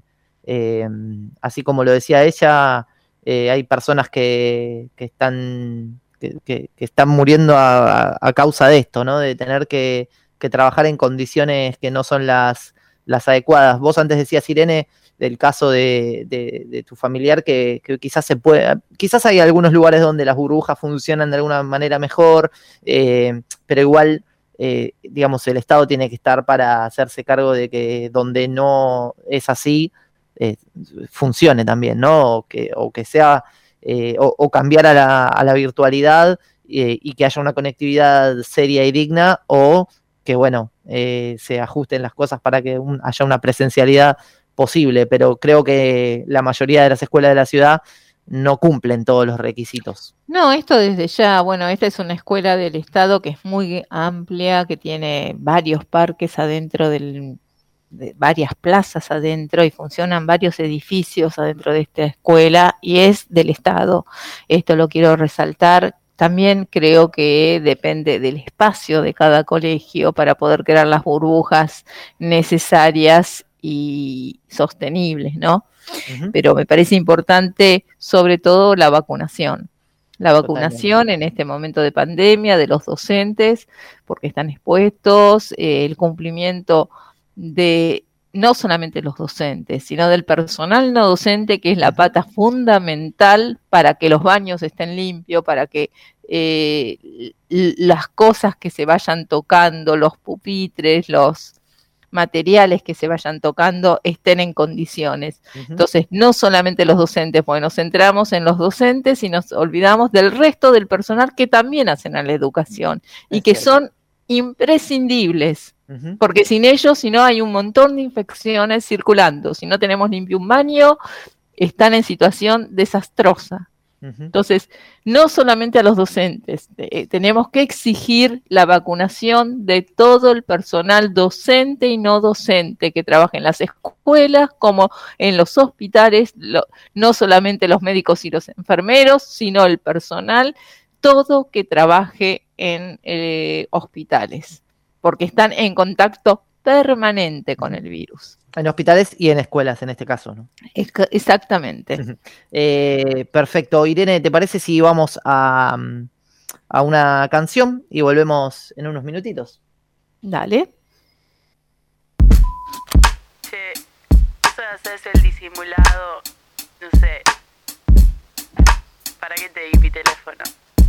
así como lo decía ella, hay personas que están muriendo a causa de esto, ¿no? De tener que trabajar en condiciones que no son las adecuadas. Vos antes decías, Irene, del caso de tu familiar que quizás hay algunos lugares donde las burbujas funcionan de alguna manera mejor, pero igual digamos, el Estado tiene que estar para hacerse cargo de que donde no es así, funcione también, ¿no? O que sea, o cambiar a la virtualidad y que haya una conectividad seria y digna, o que, bueno, se ajusten las cosas para que haya una presencialidad posible, pero creo que la mayoría de las escuelas de la ciudad no cumplen todos los requisitos. No, esto desde ya, bueno, esta es una escuela del Estado que es muy amplia, que tiene varios parques adentro de varias plazas adentro y funcionan varios edificios adentro de esta escuela y es del Estado. Esto lo quiero resaltar. También creo que depende del espacio de cada colegio para poder crear las burbujas necesarias y sostenibles, ¿no? Pero me parece importante, sobre todo, la vacunación. La vacunación en este momento de pandemia de los docentes, porque están expuestos, el cumplimiento de no solamente los docentes, sino del personal no docente, que es la pata fundamental para que los baños estén limpios, para que las cosas que se vayan tocando, los pupitres, los materiales que se vayan tocando estén en condiciones. Entonces, no solamente los docentes, porque nos centramos en los docentes y nos olvidamos del resto del personal que también hacen a la educación y que son imprescindibles, porque sin ellos, si no, hay un montón de infecciones circulando. Si no tenemos limpio un baño, están en situación desastrosa. Entonces, no solamente a los docentes, tenemos que exigir la vacunación de todo el personal docente y no docente que trabaja en las escuelas como en los hospitales, no solamente los médicos y los enfermeros, sino el personal, todo que trabaje en hospitales, porque están en contacto permanente con el virus. En hospitales y en escuelas, en este caso, ¿no? Exactamente. Perfecto. Irene, ¿te parece si vamos a una canción y volvemos en unos minutitos? Dale. Che, eso de hacerse el disimulado, no sé, ¿para qué te di mi teléfono?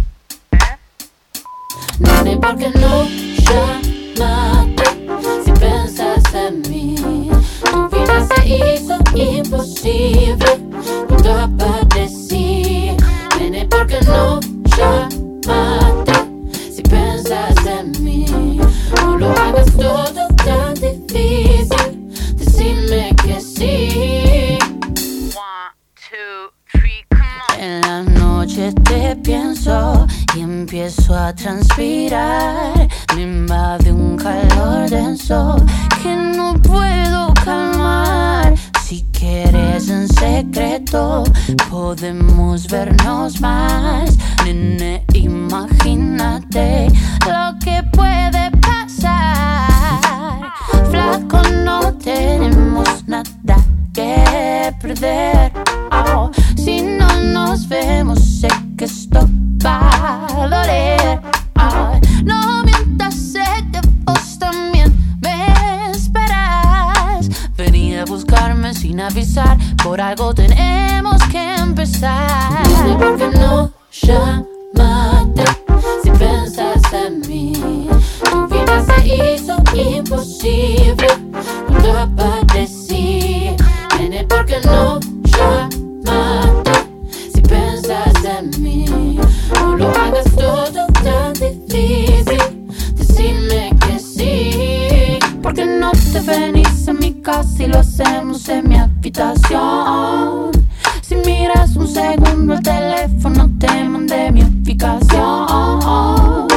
Nene, ¿por qué no llamaste si pensas en mí? Tu vida se hizo imposible cuando aparecí. Nene, ¿por qué no llamaste si pensas en mí? No lo hagas todo tan difícil, decime que sí. 1, 2, 3, come on. En la noche te pienso y empiezo a transpirar. Me invade un calor denso que no puedo calmar. Si quieres en secreto, podemos vernos más. Nene, imagínate lo que puede pasar. Flaco, no tenemos nada que perder. Oh, si no nos vemos, sé que esto va a doler. Oh, no mientas, sé que vos también me esperas. Venía a buscarme sin avisar, por algo tenemos que empezar. Dime por qué no llamaste si pensas en mí. Tu vida se hizo imposible cuando aparecí. Nene, ¿por qué no llamaste si pensas en mí? No lo hagas todo tan difícil, decime que sí. ¿Por qué no te venís a mi casa y lo hacemos en mi habitación? Si miras un segundo el teléfono, te mandé mi ubicación.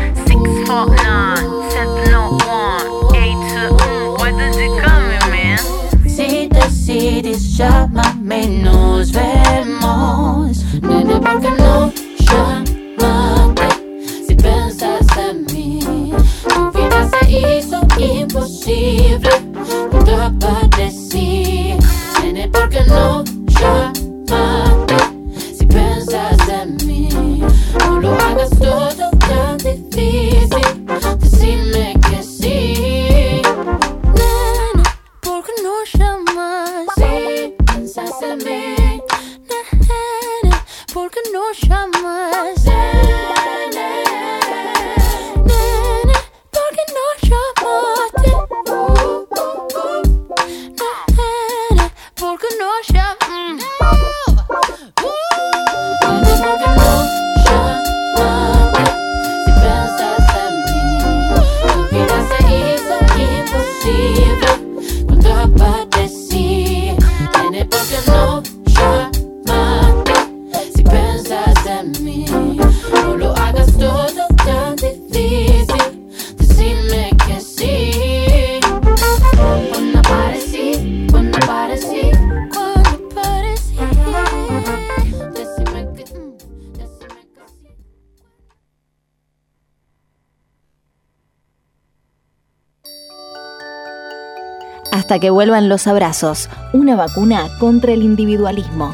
649-701-821. What does it come in, man? Si decides, llámame y nos vemos. Nene, ¿por qué no llamaste si pensas en mí? Tu vida se hizo imposible cuando aparecí. Nene, ¿por qué no llamaste si piensas en mí? No lo hagas todo tan difícil, decime que sí. Nene, ¿por qué no llamas si piensas en mí? Nene, ¿por qué no llamas? Nene, nene, ¿por qué no llamaste? Nene, ¿por qué no llamas? Nene, ¿por qué no llamaste si piensas en mí? Tu vida se hizo imposible cuando aparecí. Nene, ¿por qué no llamaste si piensas en mí? No lo hagas todo tan difícil, decime que sí. Cuando aparecí, cuando aparecí, cuando aparecí, decime que sí. Hasta que vuelvan los abrazos, una vacuna contra el individualismo.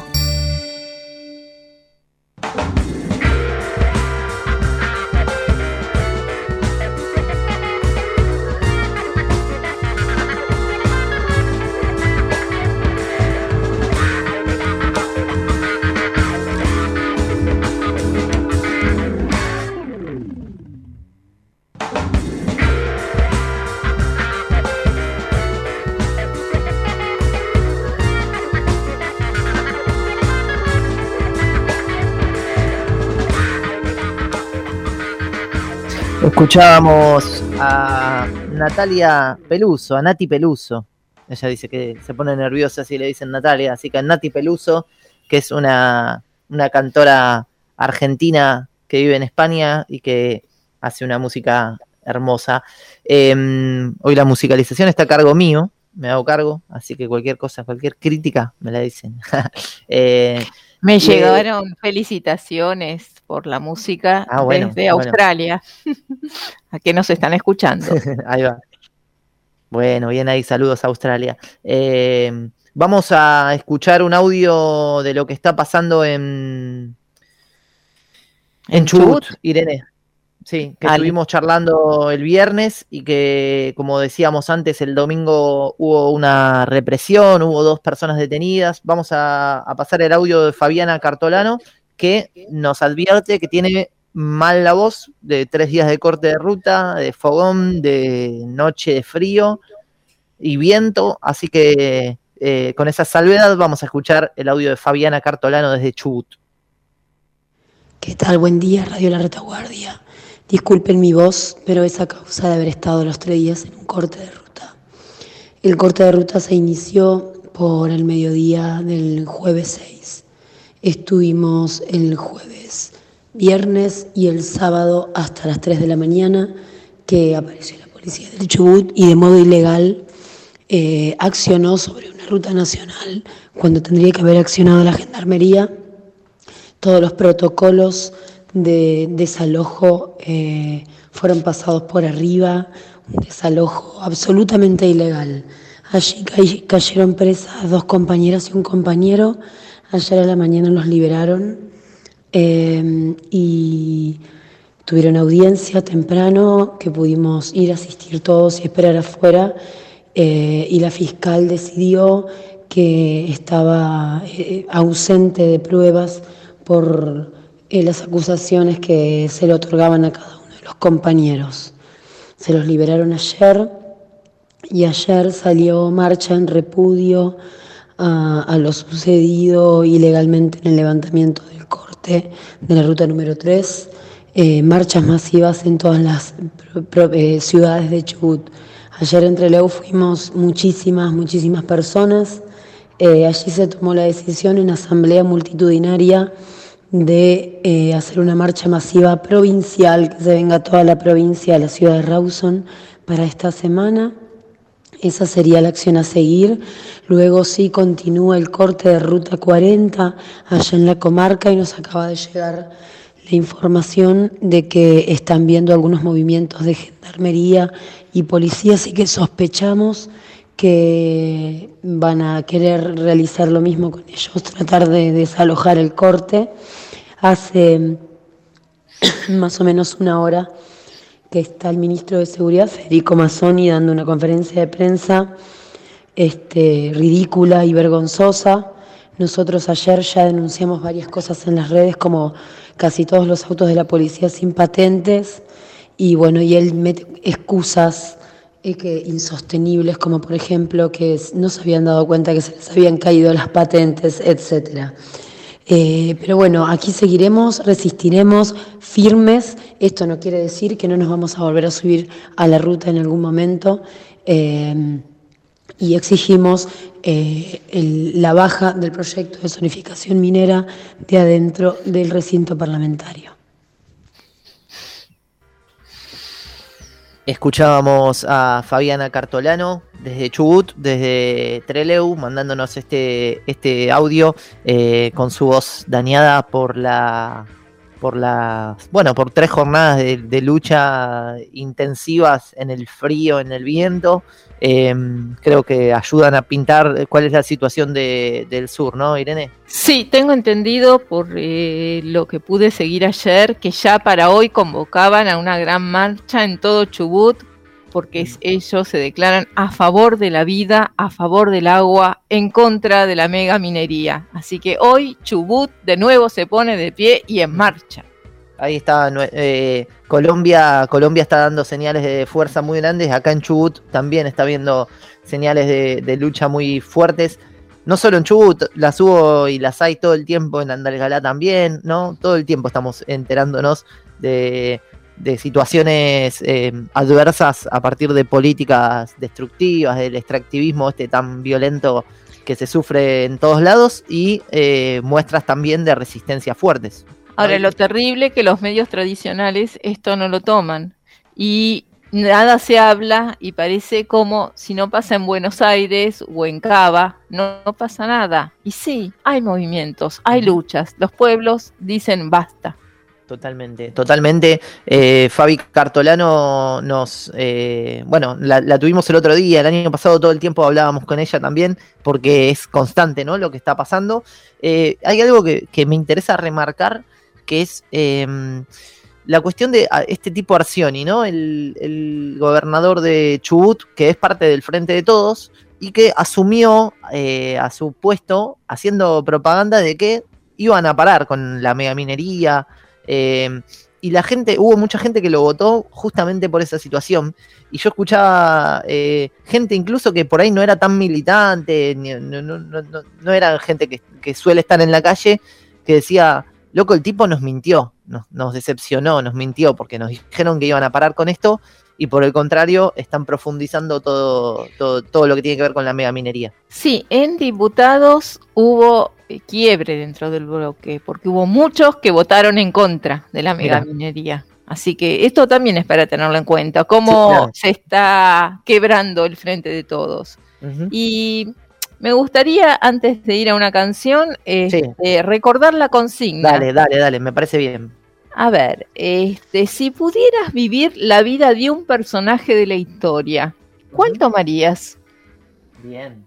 Escuchábamos a Natalia Peluso, a Nati Peluso. Ella dice que se pone nerviosa si le dicen Natalia, así que Nati Peluso, que es una cantora argentina que vive en España y que hace una música hermosa. Hoy la musicalización está a cargo mío, me hago cargo, así que cualquier cosa, cualquier crítica me la dicen. Me llegaron felicitaciones por la música desde Australia. ¿A qué nos están escuchando? Ahí va. Bueno, bien ahí, saludos a Australia. Vamos a escuchar un audio de lo que está pasando en Chubut, Irene. Sí, que estuvimos charlando el viernes y que, como decíamos antes, el domingo hubo una represión, hubo 2 personas detenidas. Vamos a pasar el audio de Fabiana Cartolano, que nos advierte que tiene mal la voz, de 3 días de corte de ruta, de fogón, de noche de frío y viento. Así que con esa salvedad vamos a escuchar el audio de Fabiana Cartolano desde Chubut. ¿Qué tal? Buen día, Radio La Retaguardia. Disculpen mi voz, pero es a causa de haber estado los 3 días en un corte de ruta. El corte de ruta se inició por el mediodía del jueves 6. Estuvimos el jueves, viernes y el sábado hasta las 3 de la mañana, que apareció la policía del Chubut y de modo ilegal accionó sobre una ruta nacional cuando tendría que haber accionado la Gendarmería. Todos los protocolos de desalojo fueron pasados por arriba, un desalojo absolutamente ilegal. Allí cayeron presas 2 compañeras y un compañero. Ayer a la mañana los liberaron y tuvieron audiencia temprano, que pudimos ir a asistir todos y esperar afuera, y la fiscal decidió que estaba ausente de pruebas por las acusaciones que se le otorgaban a cada uno de los compañeros. Se los liberaron ayer y ayer salió marcha en repudio a lo sucedido ilegalmente en el levantamiento del corte de la ruta número 3, marchas masivas en todas las ciudades de Chubut. Ayer en Trelew fuimos muchísimas personas. Allí se tomó la decisión en asamblea multitudinaria de hacer una marcha masiva provincial, que se venga toda la provincia a la ciudad de Rawson para esta semana. Esa sería la acción a seguir. Luego sí continúa el corte de ruta 40 allá en la comarca y nos acaba de llegar la información de que están viendo algunos movimientos de gendarmería y policía, así que sospechamos que van a querer realizar lo mismo con ellos, tratar de desalojar el corte. Hace más o menos una hora que está el ministro de Seguridad, Federico Mazzoni, dando una conferencia de prensa ridícula y vergonzosa. Nosotros ayer ya denunciamos varias cosas en las redes, como casi todos los autos de la policía sin patentes, y bueno, y él mete excusas insostenibles, como por ejemplo que no se habían dado cuenta que se les habían caído las patentes, etcétera. Pero bueno, aquí seguiremos, resistiremos firmes. Esto no quiere decir que no nos vamos a volver a subir a la ruta en algún momento, y exigimos la baja del proyecto de zonificación minera de adentro del recinto parlamentario. Escuchábamos a Fabiana Cartolano desde Chubut, desde Trelew, mandándonos este audio con su voz dañada por 3 jornadas de lucha intensivas en el frío, en el viento. Creo que ayudan a pintar cuál es la situación del sur, ¿no, Irene? Sí, tengo entendido por lo que pude seguir ayer, que ya para hoy convocaban a una gran marcha en todo Chubut, porque ellos se declaran a favor de la vida, a favor del agua, en contra de la mega minería. Así que hoy Chubut de nuevo se pone de pie y en marcha. Ahí está, Colombia está dando señales de fuerza muy grandes. Acá en Chubut también está viendo señales de lucha muy fuertes. No solo en Chubut, las hubo y las hay todo el tiempo en Andalgalá también, ¿no? Todo el tiempo estamos enterándonos de situaciones adversas a partir de políticas destructivas, del extractivismo tan violento que se sufre en todos lados, y muestras también de resistencia fuertes. Ahora, lo terrible es que los medios tradicionales esto no lo toman, y nada se habla, y parece como si no pasa en Buenos Aires o en Cava, no pasa nada. Y sí, hay movimientos, hay luchas, los pueblos dicen basta. Totalmente. Fabi Cartolano la tuvimos el otro día, el año pasado todo el tiempo hablábamos con ella también, porque es constante, ¿no?, lo que está pasando. Hay algo que me interesa remarcar, que es la cuestión de este tipo Arcioni, ¿no?, el gobernador de Chubut, que es parte del Frente de Todos, y que asumió a su puesto haciendo propaganda de que iban a parar con la megaminería. Y hubo mucha gente que lo votó justamente por esa situación, y yo escuchaba gente incluso que por ahí no era tan militante, no era gente que suele estar en la calle, que decía, loco, el tipo nos mintió, nos decepcionó, nos mintió, porque nos dijeron que iban a parar con esto, y por el contrario están profundizando todo lo que tiene que ver con la megaminería. Sí, en diputados hubo quiebre dentro del bloque, porque hubo muchos que votaron en contra de la megaminería. Así que esto también es para tenerlo en cuenta, cómo se está quebrando el Frente de Todos. Uh-huh. Y me gustaría, antes de ir a una canción, recordar la consigna. Dale, me parece bien. A ver, si pudieras vivir la vida de un personaje de la historia, ¿cuál tomarías? Bien.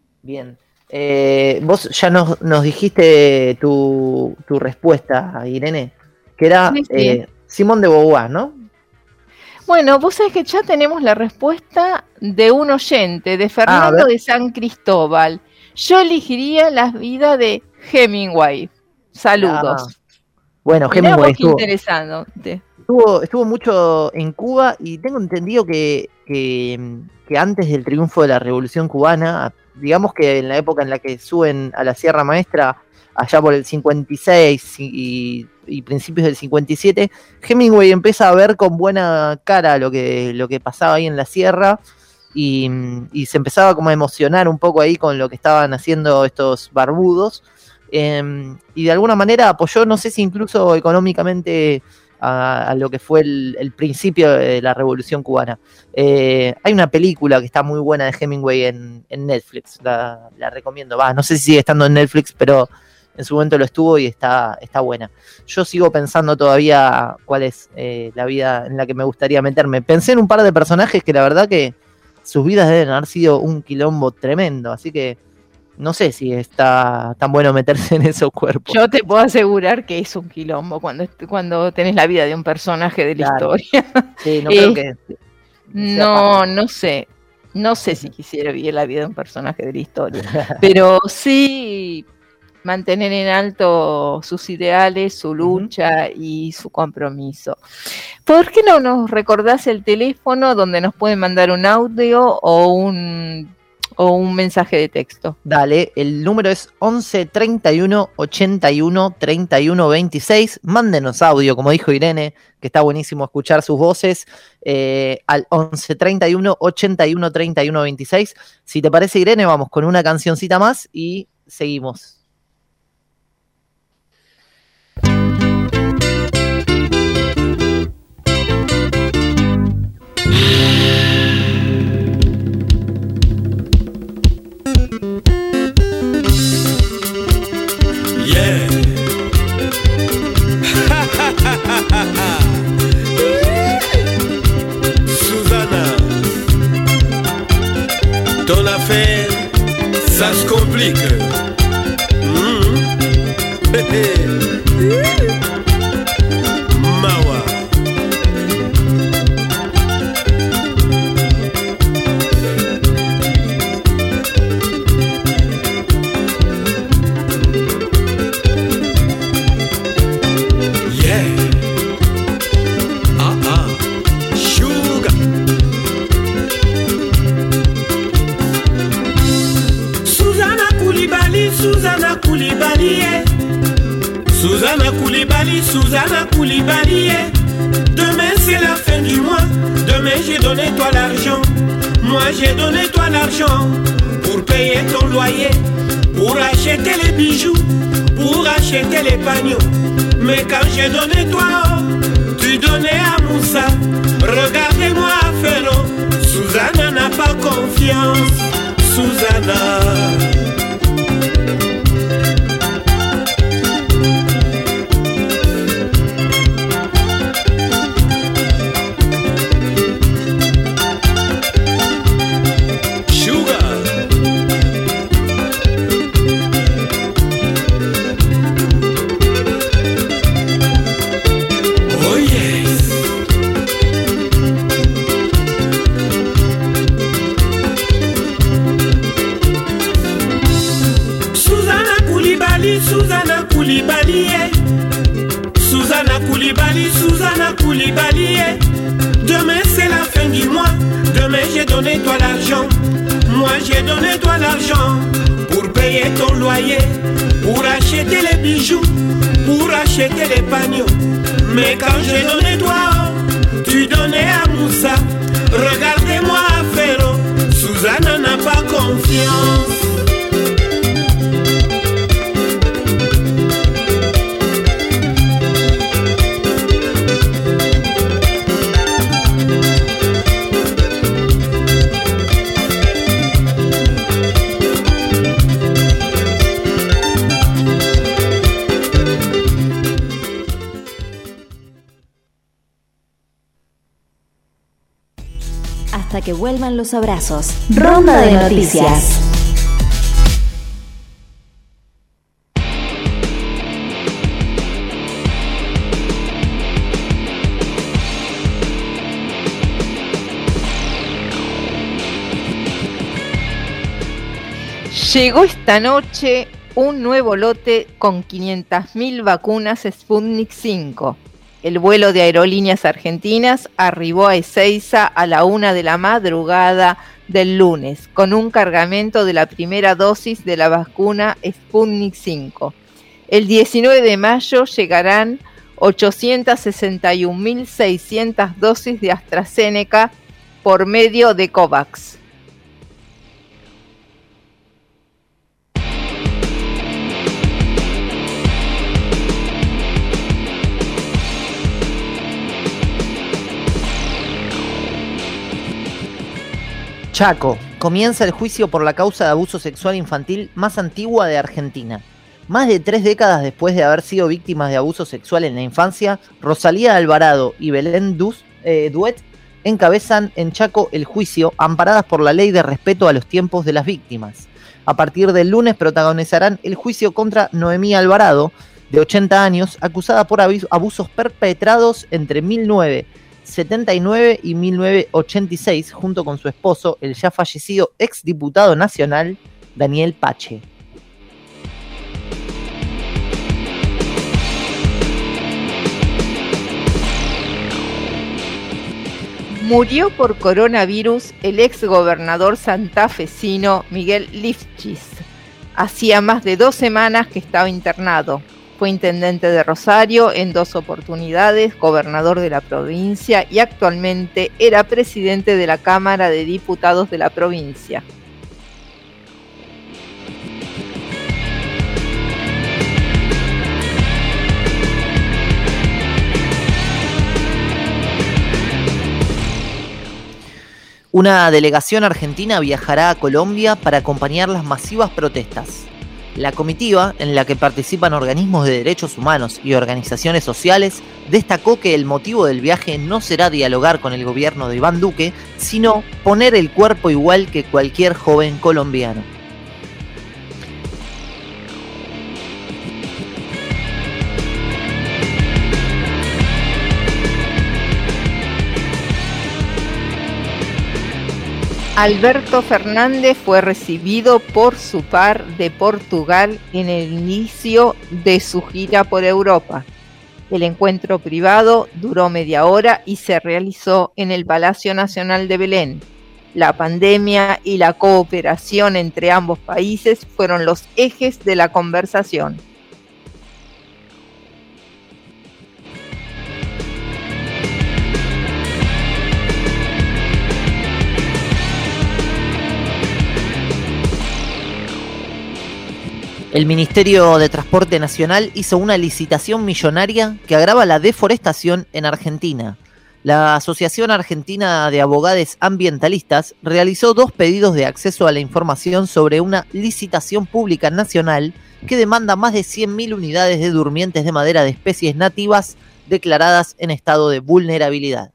Vos ya nos dijiste tu respuesta, Irene, que era sí. Simón de Beauvoir, ¿no? Bueno, vos sabés que ya tenemos la respuesta de un oyente, de Fernando de San Cristóbal. Yo elegiría la vida de Hemingway. Saludos. Bueno, Hemingway estuvo mucho en Cuba, y tengo entendido que antes del triunfo de la Revolución Cubana, digamos que en la época en la que suben a la Sierra Maestra, allá por el 56 y principios del 57, Hemingway empieza a ver con buena cara lo que pasaba ahí en la sierra, y se empezaba como a emocionar un poco ahí con lo que estaban haciendo estos barbudos, y de alguna manera apoyó, no sé si incluso económicamente, a lo que fue el principio de la Revolución Cubana. Hay una película que está muy buena de Hemingway en Netflix, la recomiendo. No sé si sigue estando en Netflix, pero en su momento lo estuvo y está buena. Yo sigo pensando todavía cuál es la vida en la que me gustaría meterme. Pensé en un par de personajes que la verdad que sus vidas deben haber sido un quilombo tremendo, así que no sé si está tan bueno meterse en esos cuerpos. Yo te puedo asegurar que es un quilombo cuando tenés la vida de un personaje de la historia. Sí, no creo que... No sé. No sé si quisiera vivir la vida de un personaje de la historia. Pero sí mantener en alto sus ideales, su lucha y su compromiso. ¿Por qué no nos recordás el teléfono donde nos pueden mandar un audio o un mensaje de texto? Dale, el número es 11 31 81 31 26. Mándenos audio, como dijo Irene, que está buenísimo escuchar sus voces, al 11 31 81 31 26. Si te parece, Irene, vamos con una cancioncita más y seguimos. Susanna, ton affaire, ça se complique. Mawa. Susanna Coulibaly, Demain Moi j'ai donné toi l'argent pour payer ton loyer, pour acheter les bijoux, pour acheter les pagnots. Mais quand j'ai donné toi, tu donnais à Moussa. Regardez-moi Féro, Susanna n'a pas confiance. Susanna. Susanna Koulibaly. Demain c'est la fin du mois. Demain j'ai donné toi l'argent. Moi j'ai donné toi l'argent pour payer ton loyer, pour acheter les bijoux, pour acheter les pagnots. Mais quand j'ai donné toi, tu donnais à Moussa. Regardez-moi Féro, Susanna n'a pas confiance. Hasta que vuelvan los abrazos. Ronda de noticias. Llegó esta noche un nuevo lote con 500.000 vacunas Sputnik 5. El vuelo de Aerolíneas Argentinas arribó a Ezeiza a la 1 de la madrugada del lunes, con un cargamento de la primera dosis de la vacuna Sputnik 5. El 19 de mayo llegarán 861.600 dosis de AstraZeneca por medio de COVAX. Chaco. Comienza el juicio por la causa de abuso sexual infantil más antigua de Argentina. Más de 3 décadas después de haber sido víctimas de abuso sexual en la infancia, Rosalía Alvarado y Belén Duet encabezan en Chaco el juicio, amparadas por la ley de respeto a los tiempos de las víctimas. A partir del lunes protagonizarán el juicio contra Noemí Alvarado, de 80 años, acusada por abusos perpetrados entre 1979 y 1986, junto con su esposo, el ya fallecido exdiputado nacional, Daniel Pache. Murió por coronavirus el exgobernador santafesino Miguel Lifchis. Hacía más de 2 semanas que estaba internado. Fue intendente de Rosario en 2 oportunidades, gobernador de la provincia y actualmente era presidente de la Cámara de Diputados de la provincia. Una delegación argentina viajará a Colombia para acompañar las masivas protestas. La comitiva, en la que participan organismos de derechos humanos y organizaciones sociales, destacó que el motivo del viaje no será dialogar con el gobierno de Iván Duque, sino poner el cuerpo igual que cualquier joven colombiano. Alberto Fernández fue recibido por su par de Portugal en el inicio de su gira por Europa. El encuentro privado duró media hora y se realizó en el Palacio Nacional de Belén. La pandemia y la cooperación entre ambos países fueron los ejes de la conversación. El Ministerio de Transporte Nacional hizo una licitación millonaria que agrava la deforestación en Argentina. La Asociación Argentina de Abogados Ambientalistas realizó 2 pedidos de acceso a la información sobre una licitación pública nacional que demanda más de 100.000 unidades de durmientes de madera de especies nativas declaradas en estado de vulnerabilidad.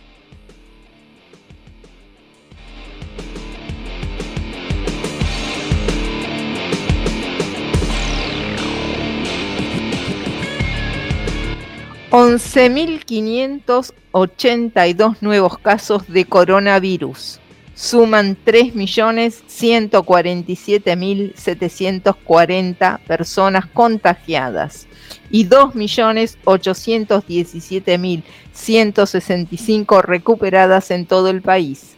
$11.582 nuevos casos de coronavirus. Suman 3.147.740 personas contagiadas y 2.817.165 recuperadas en todo el país.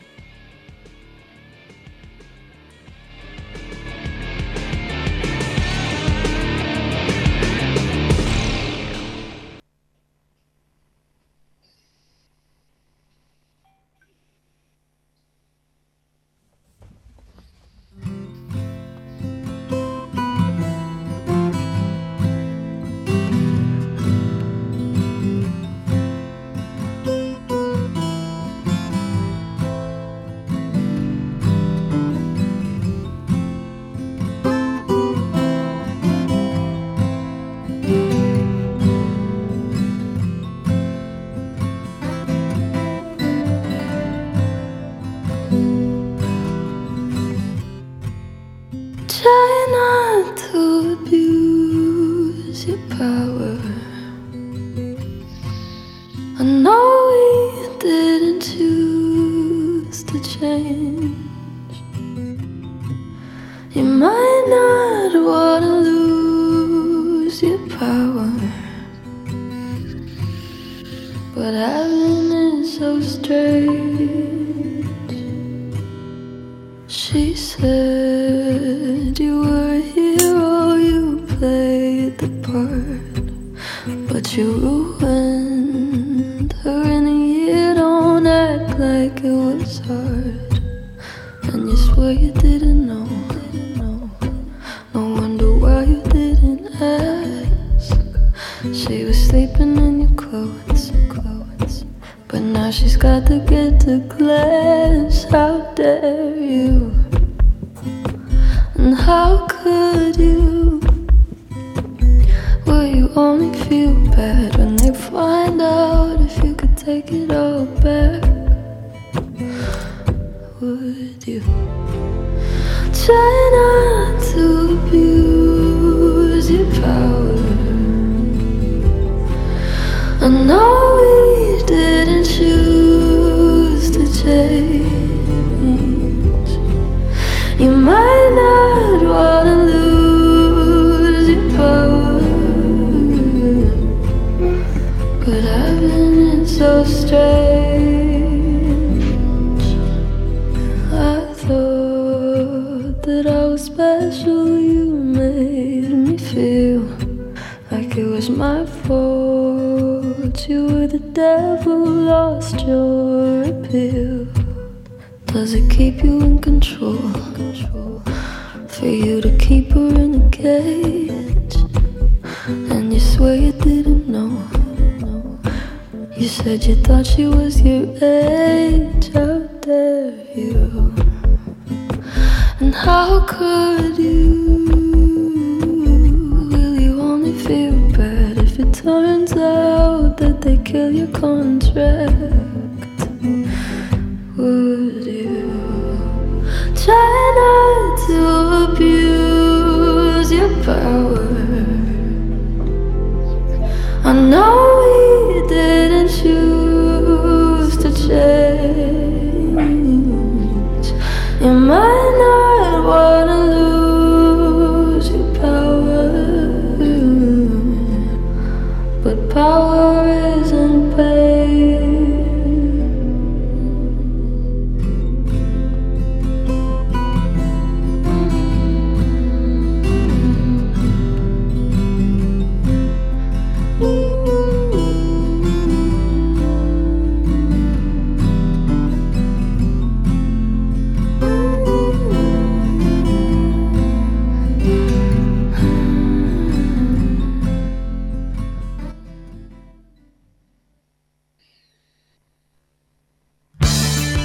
Power isn't pain.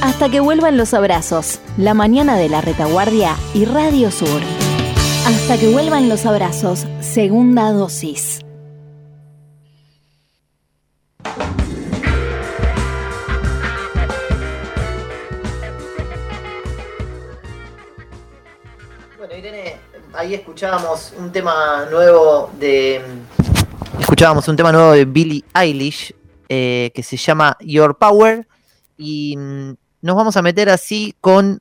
Hasta que vuelvan los abrazos. La mañana de la Retaguardia y Radio Sur. Hasta que vuelvan los abrazos. Segunda dosis. Bueno, Irene, ahí escuchábamos un tema nuevo de Billie Eilish, que se llama Your Power, y nos vamos a meter así con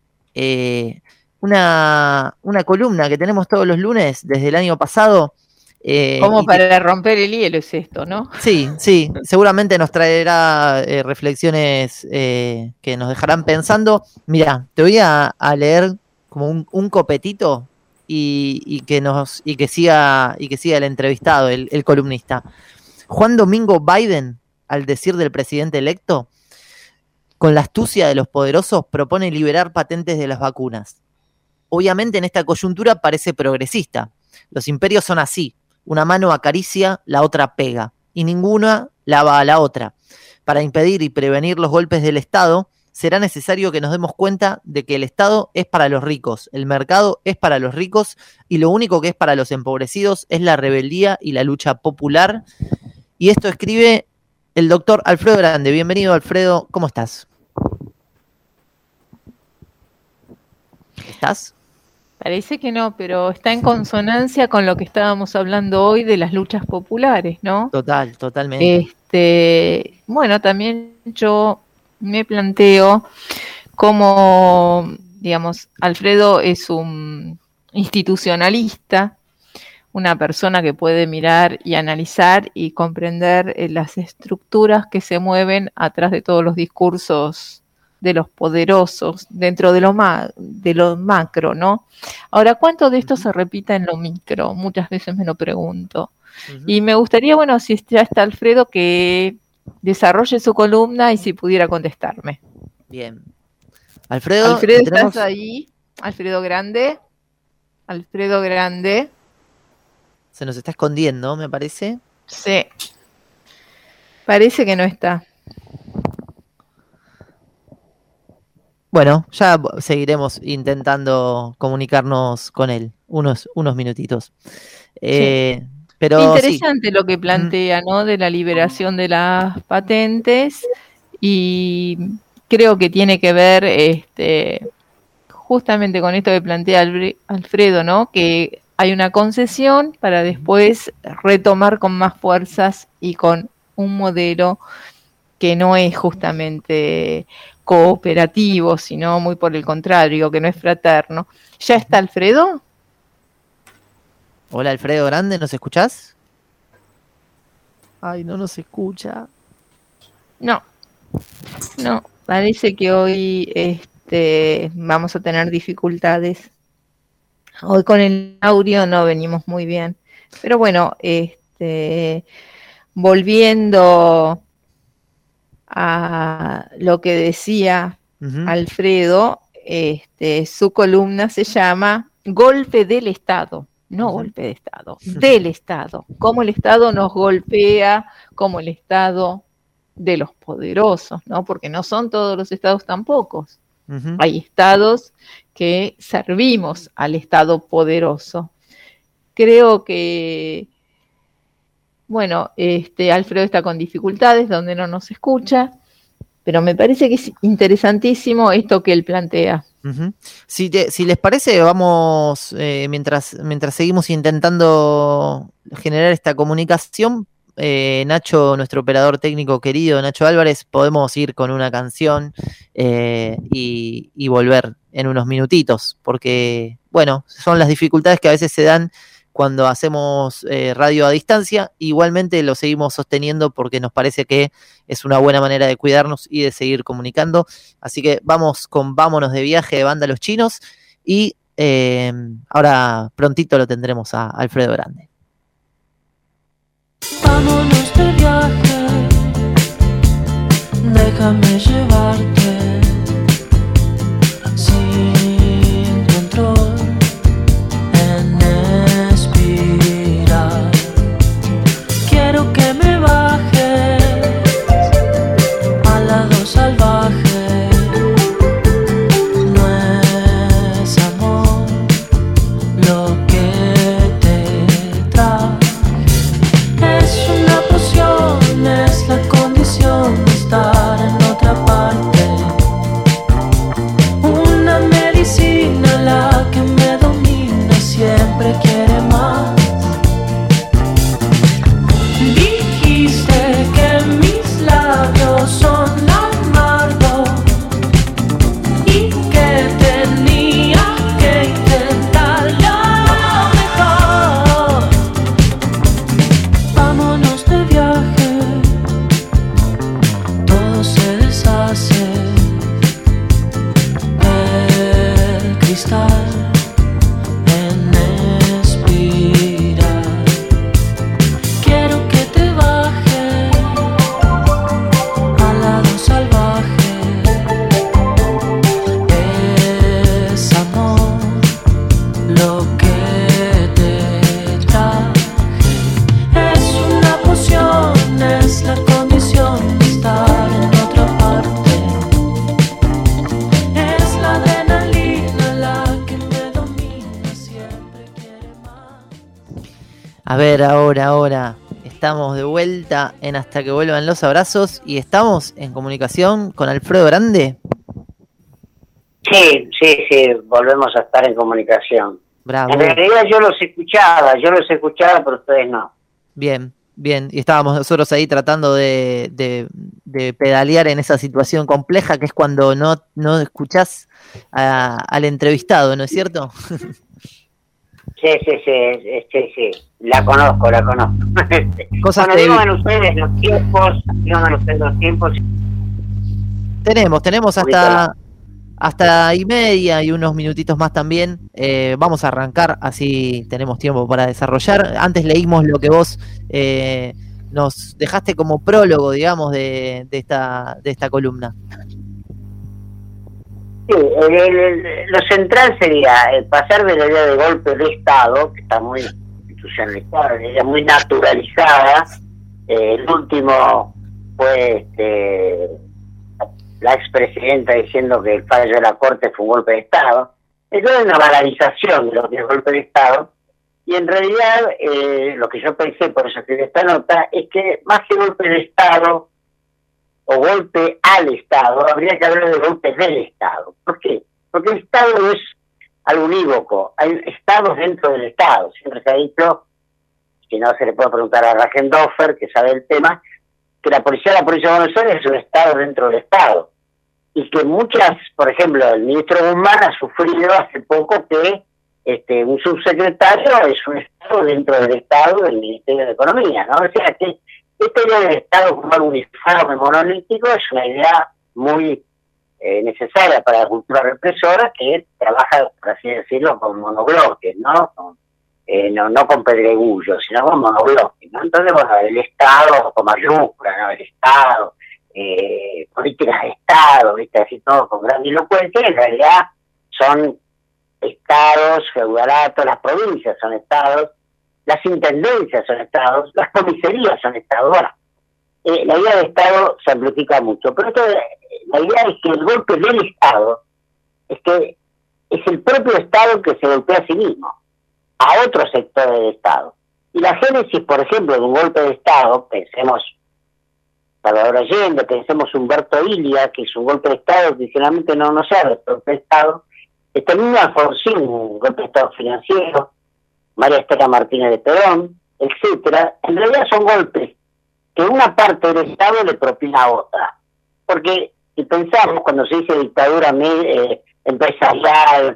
una columna que tenemos todos los lunes desde el año pasado. Como para romper el hielo es esto, ¿no? Sí, seguramente nos traerá reflexiones que nos dejarán pensando. Mira, te voy a leer como un copetito y que siga el entrevistado, el columnista. Juan Domingo Biden, al decir del presidente electo, con la astucia de los poderosos, propone liberar patentes de las vacunas. Obviamente en esta coyuntura parece progresista. Los imperios son así. Una mano acaricia, la otra pega. Y ninguna lava a la otra. Para impedir y prevenir los golpes del Estado, será necesario que nos demos cuenta de que el Estado es para los ricos, el mercado es para los ricos, y lo único que es para los empobrecidos es la rebeldía y la lucha popular. Y esto escribe el doctor Alfredo Grande. Bienvenido, Alfredo. ¿Cómo estás? ¿Estás? Parece que no, pero está en consonancia con lo que estábamos hablando hoy de las luchas populares, ¿no? Totalmente. Bueno, también yo me planteo cómo, digamos, Alfredo es un institucionalista, una persona que puede mirar y analizar y comprender las estructuras que se mueven atrás de todos los discursos de los poderosos dentro de lo macro, ¿no? Ahora, ¿cuánto de esto se repita en lo micro? Muchas veces me lo pregunto. Y me gustaría, bueno, si ya está Alfredo, que desarrolle su columna y si pudiera contestarme. Bien. Alfredo, ¿estás ahí? Alfredo Grande. Se nos está escondiendo, me parece. Sí. Parece que no está. Bueno, ya seguiremos intentando comunicarnos con él unos minutitos. Sí. Pero interesante lo que plantea, ¿no? De la liberación de las patentes, y creo que tiene que ver justamente con esto que plantea Alfredo, ¿no? Que hay una concesión para después retomar con más fuerzas y con un modelo que no es justamente cooperativo, sino muy por el contrario, que no es fraterno. ¿Ya está Alfredo? Hola, Alfredo Grande, ¿nos escuchás? Ay, no nos escucha. No, parece que hoy vamos a tener dificultades. Hoy con el audio no venimos muy bien. Pero bueno, volviendo a lo que decía Alfredo, su columna se llama Golpe del Estado. No golpe de Estado, del Estado. Cómo el Estado nos golpea, como el Estado de los poderosos, ¿no? Porque no son todos los estados tampoco. Hay estados que servimos al Estado poderoso. Creo que, bueno, Alfredo está con dificultades donde no nos escucha, pero me parece que es interesantísimo esto que él plantea. Si les parece, vamos, mientras seguimos intentando generar esta comunicación, Nacho, nuestro operador técnico querido, Nacho Álvarez, podemos ir con una canción y volver en unos minutitos, porque, bueno, son las dificultades que a veces se dan cuando hacemos radio a distancia. Igualmente lo seguimos sosteniendo porque nos parece que es una buena manera de cuidarnos y de seguir comunicando. Así que vamos con Vámonos de Viaje de Banda Los Chinos, y ahora prontito lo tendremos a Alfredo Grande. Vámonos de viaje, déjame llevarte sin control. Quiero que me bajes al lado salvaje A ver, ahora. Estamos de vuelta en Hasta que vuelvan los abrazos y estamos en comunicación con Alfredo Grande. Sí, volvemos a estar en comunicación. Bravo. En realidad yo los escuchaba, pero ustedes no. Bien, y estábamos nosotros ahí tratando de pedalear en esa situación compleja que es cuando no escuchás al entrevistado, ¿no es cierto? Sí, la conozco. Cosas bueno, díganme ustedes los tiempos. Tenemos hasta y media y unos minutitos más también. Vamos a arrancar, así tenemos tiempo para desarrollar. Antes leímos lo que vos nos dejaste como prólogo, digamos, de esta columna. Sí, lo central sería pasar de la idea de golpe de Estado, que está muy institucionalizada, muy naturalizada. El último fue la expresidenta diciendo que el fallo de la Corte fue un golpe de Estado. Eso es una banalización de lo que es golpe de Estado. Y en realidad, lo que yo pensé, por eso escribí esta nota, es que más que golpe de Estado o golpe al Estado, habría que hablar de golpe del Estado. ¿Por qué? Porque el Estado es algo unívoco. Hay estados dentro del Estado. Siempre se ha dicho, si no se le puede preguntar a Rajendorfer, que sabe el tema, que la Policía de Buenos Aires es un Estado dentro del Estado. Y que muchas, por ejemplo, el ministro Guzmán ha sufrido hace poco que un subsecretario es un Estado dentro del Estado del Ministerio de Economía, ¿no? O sea que esta idea del Estado como algo uniforme, monolítico, es una idea muy necesaria para la cultura represora que trabaja, por así decirlo, con monobloques, ¿no? No con pedregullos, sino con monobloques, ¿no? Entonces, bueno, el Estado con mayúscula, ¿no? El Estado, políticas de Estado, ¿viste? Así todo con gran elocuencia, en realidad son estados, feudalatos, las provincias son estados, las intendencias son estados, las comisarías son estados. Bueno, la idea de Estado se amplifica mucho, pero la idea es que el golpe del Estado es que es el propio Estado que se golpea a sí mismo, a otros sectores del Estado. Y la génesis, por ejemplo, de un golpe de Estado, pensemos Salvador Allende, pensemos Humberto Ilia, que es un golpe de Estado, tradicionalmente no se habla de golpe de Estado, este mismo Alfonsín, un golpe de Estado financiero, María Estela Martínez de Perón, etcétera, en realidad son golpes que una parte del Estado le propina a otra. Porque si pensamos, cuando se dice dictadura empresarial,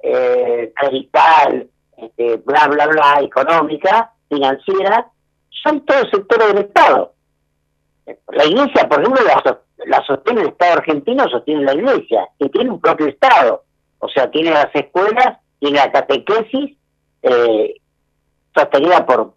clerical, bla, bla, bla, económica, financiera, son todos sectores del Estado. La Iglesia, por ejemplo, la sostiene el Estado argentino, sostiene la Iglesia, que tiene un propio Estado. O sea, tiene las escuelas, tiene la catequesis, sostenida por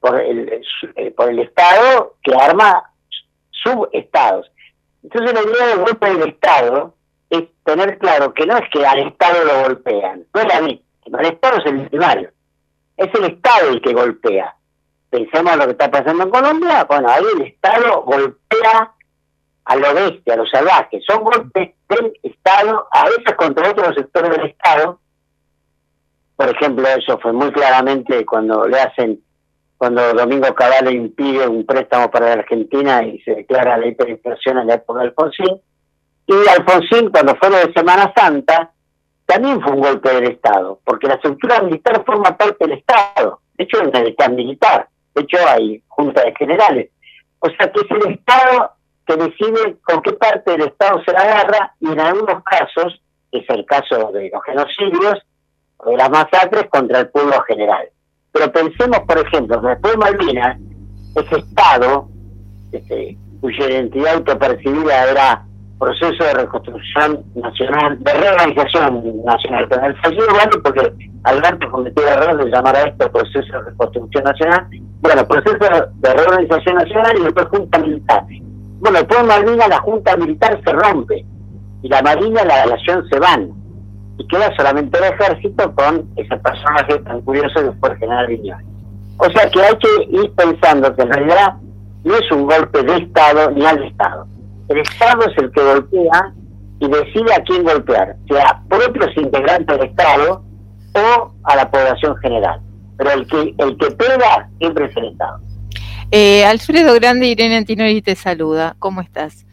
el Estado, que arma subestados. Entonces la idea del golpe del Estado es tener claro que no es que al Estado lo golpean, no es la víctima, el Estado es el victimario, es el Estado el que golpea. Pensemos lo que está pasando en Colombia, bueno, ahí el Estado golpea a lo bestia, a lo salvaje, son golpes del Estado, a veces contra otros sectores del Estado. Por ejemplo, eso fue muy claramente cuando Domingo Cavallo impide un préstamo para la Argentina y se declara la hiperinflación en la época de Alfonsín. Y Alfonsín, cuando fue lo de Semana Santa, también fue un golpe del Estado, porque la estructura militar forma parte del Estado. De hecho, es una militar militar. De hecho, hay junta de generales. O sea, que es el Estado que decide con qué parte del Estado se la agarra, y en algunos casos, que es el caso de los genocidios, o de las masacres contra el pueblo general. Pero pensemos, por ejemplo, que después de Malvinas, ese Estado, cuya identidad autopercibida era proceso de reconstrucción nacional, de reorganización nacional, pero en el fallido Urbano, porque Alberto cometió el error de llamar a esto proceso de reconstrucción nacional, bueno, proceso de reorganización nacional y después Junta Militar. Bueno, después de Malvinas la Junta Militar se rompe, y la Marina y la Aviación se van, y queda solamente el Ejército con ese personaje tan curioso que fue el general Viñoles. O sea que hay que ir pensando que en realidad no es un golpe de Estado ni al Estado. El Estado es el que golpea y decide a quién golpear, sea propios integrantes del Estado o a la población general. pero el que pega siempre es el Estado. Alfredo Grande, Irene Antinori te saluda. ¿Cómo estás?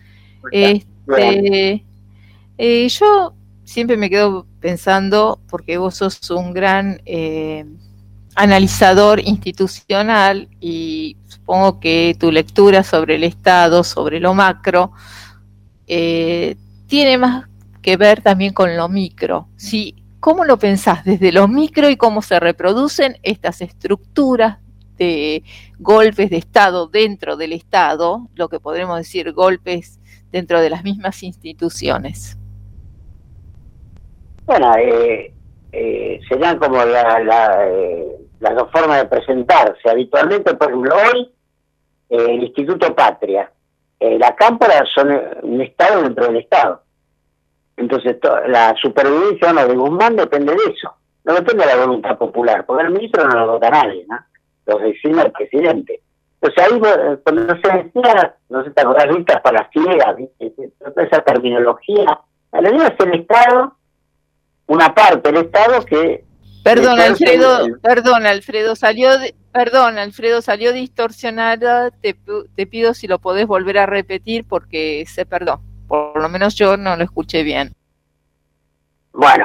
Yo siempre me quedo pensando, porque vos sos un gran analizador institucional y supongo que tu lectura sobre el Estado, sobre lo macro, tiene más que ver también con lo micro. ¿Sí? ¿Cómo lo pensás desde lo micro y cómo se reproducen estas estructuras de golpes de Estado dentro del Estado, lo que podremos decir golpes dentro de las mismas instituciones? Bueno, serían como las dos formas de presentarse. Habitualmente, por ejemplo, hoy, el Instituto Patria, la Cámpora son un Estado dentro del Estado. Entonces, la supervivencia de Guzmán depende de eso. No depende de la voluntad popular, porque el ministro no lo vota nadie, ¿no? Lo designa el presidente. Entonces, ahí, cuando se decía, no sé, te acordás, listas para ciegas, ¿viste? Toda esa terminología, la realidad es el Estado, una parte del Estado que... Perdón, Alfredo, salió distorsionada. Te pido si lo podés volver a repetir porque se perdió. Por lo menos yo no lo escuché bien. Bueno,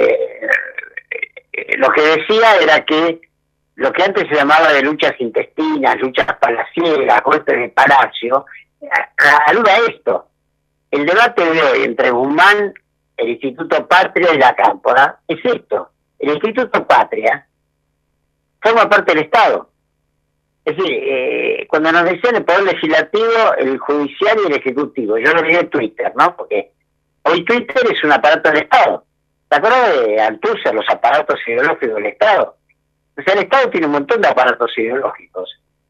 lo que decía era que lo que antes se llamaba de luchas intestinas, luchas palaciegas, golpes de palacio, alude a esto. El debate de hoy entre Guzmán, el Instituto Patria y la Cámpora es esto. El Instituto Patria forma parte del Estado. Es decir, cuando nos decían el poder legislativo, el judicial y el ejecutivo, yo lo vi en Twitter, ¿no? Porque hoy Twitter es un aparato del Estado. ¿Te acuerdas de Althusser, los aparatos ideológicos del Estado? O sea, el Estado tiene un montón de aparatos ideológicos,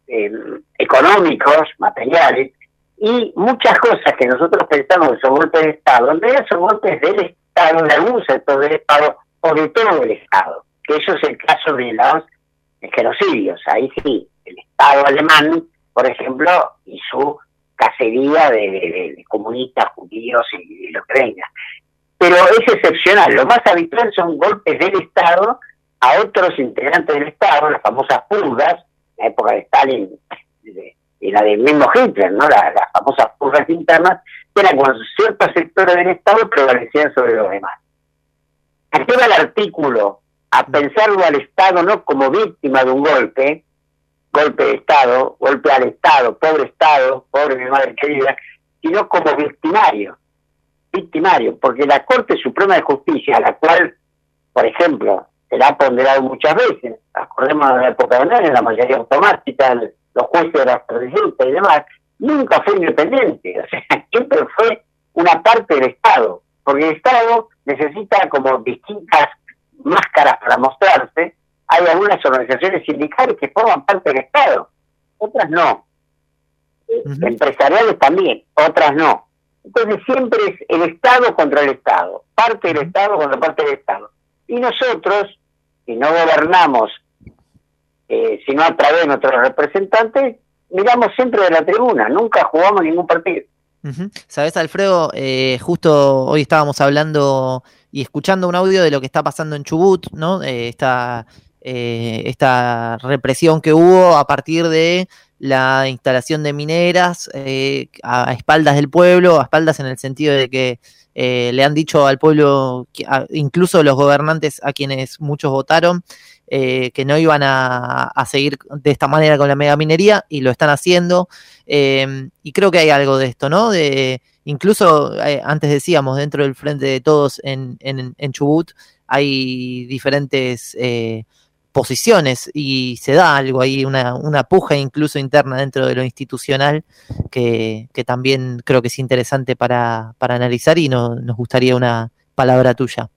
económicos, materiales, y muchas cosas que nosotros pensamos que son golpes de Estado, en realidad son golpes del Estado, de algún sector del Estado, o de todo el Estado, que eso es el caso de los genocidios. Ahí sí, el Estado alemán, por ejemplo, y su cacería de comunistas, judíos y lo que venga. Pero es excepcional, lo más habitual son golpes del Estado a otros integrantes del Estado, las famosas purgas, la época de Stalin y la del mismo Hitler, ¿no? Las famosas purgas internas, que eran cuando ciertos sectores del Estado prevalecían sobre los demás. Aquí va el artículo a pensarlo al Estado no como víctima de un golpe de Estado, golpe al Estado, pobre mi madre querida, sino como victimario, porque la Corte Suprema de Justicia, a la cual, por ejemplo, se la ha ponderado muchas veces, acordemos de la época de Menem, la mayoría automática, los jueces de la presidenta y demás, nunca fue independiente, o sea, siempre fue una parte del Estado, porque el Estado necesita como distintas máscaras para mostrarse. Hay algunas organizaciones sindicales que forman parte del Estado, otras no. Empresariales también, otras no. Entonces siempre es el Estado contra el Estado, parte del Estado contra parte del Estado. Y nosotros, si no gobernamos, sino a través de nuestros representantes, miramos siempre de la tribuna, nunca jugamos ningún partido. Sabes, Alfredo, justo hoy estábamos hablando y escuchando un audio de lo que está pasando en Chubut, ¿no? Esta represión que hubo a partir de la instalación de mineras a espaldas del pueblo, a espaldas en el sentido de que le han dicho al pueblo, incluso los gobernantes a quienes muchos votaron, que no iban a seguir de esta manera con la megaminería, y lo están haciendo, y creo que hay algo de esto, ¿no? Incluso antes decíamos, dentro del Frente de Todos en Chubut hay diferentes posiciones, y se da algo ahí, una puja incluso interna dentro de lo institucional que también creo que es interesante para analizar, y nos gustaría una palabra tuya.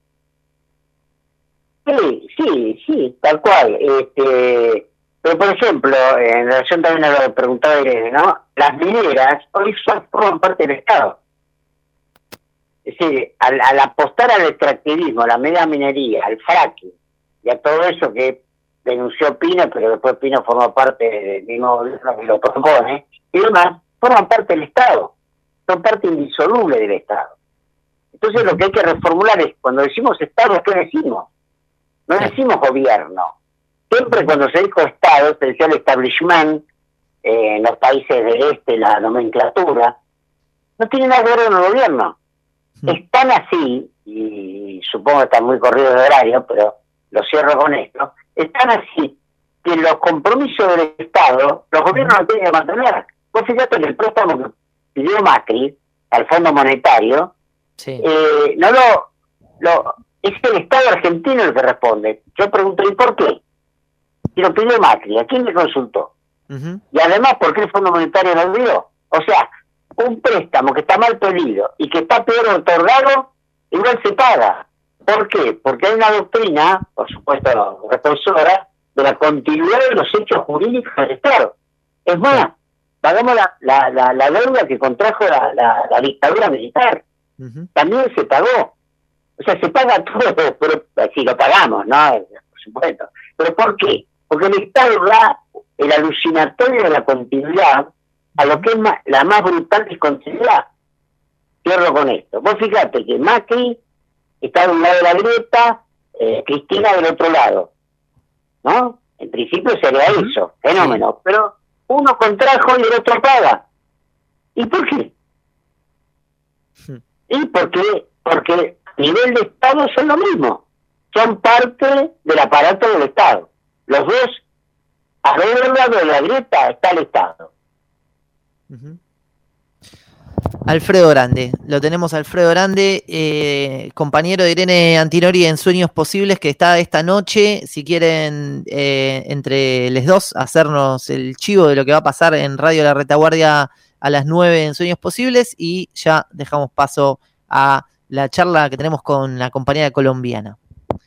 Sí, tal cual. Pero, por ejemplo, en relación también a lo que preguntaba Irene, ¿no? Las mineras hoy forman parte del Estado. Es decir, al apostar al extractivismo, a la mega minería, al fracking, y a todo eso que denunció Pino, pero después Pino formó parte del mismo gobierno que lo propone, y demás, forman parte del Estado. Son parte indisoluble del Estado. Entonces lo que hay que reformular es, cuando decimos Estado, ¿qué decimos? No decimos gobierno, Siempre cuando se dijo Estado, se decía el establishment, en los países del este, la nomenclatura, no tiene nada que ver con el gobierno. Están así, y supongo que están muy corridos de horario, pero lo cierro con esto, están así, que los compromisos del Estado, los gobiernos no tienen que mantener. Vos fíjate que el préstamo que pidió Macri al Fondo Monetario, no es el Estado argentino el que responde. Yo pregunto, ¿y por qué? Si lo pidió Macri, ¿a quién le consultó? Y además, ¿por qué el Fondo Monetario no lo dio? O sea, un préstamo que está mal pedido y que está peor otorgado, igual se paga. ¿Por qué? Porque hay una doctrina, por supuesto responsora, de la continuidad de los hechos jurídicos del Estado. Es más, pagamos la deuda que contrajo la dictadura militar. También se pagó. O sea, se paga todo, pero si lo pagamos, ¿no? Por supuesto. ¿Pero por qué? Porque el Estado da el alucinatorio de la continuidad a lo que es la más brutal discontinuidad. Cierro con esto. Vos fíjate que Macri está de un lado de la grieta, Cristina del otro lado, ¿no? En principio sería eso, fenómeno. Pero uno contrajo y el otro paga. ¿Y por qué? Y porque a nivel de Estado son lo mismo. Son parte del aparato del Estado. Los dos, a ver lado de la grieta está el Estado. Alfredo Grande, lo tenemos Alfredo Grande, compañero de Irene Antinori en Sueños Posibles, que está esta noche. Si quieren, entre les dos, hacernos el chivo de lo que va a pasar en Radio La Retaguardia a las 9 en Sueños Posibles, y ya dejamos paso a la charla que tenemos con la compañera colombiana.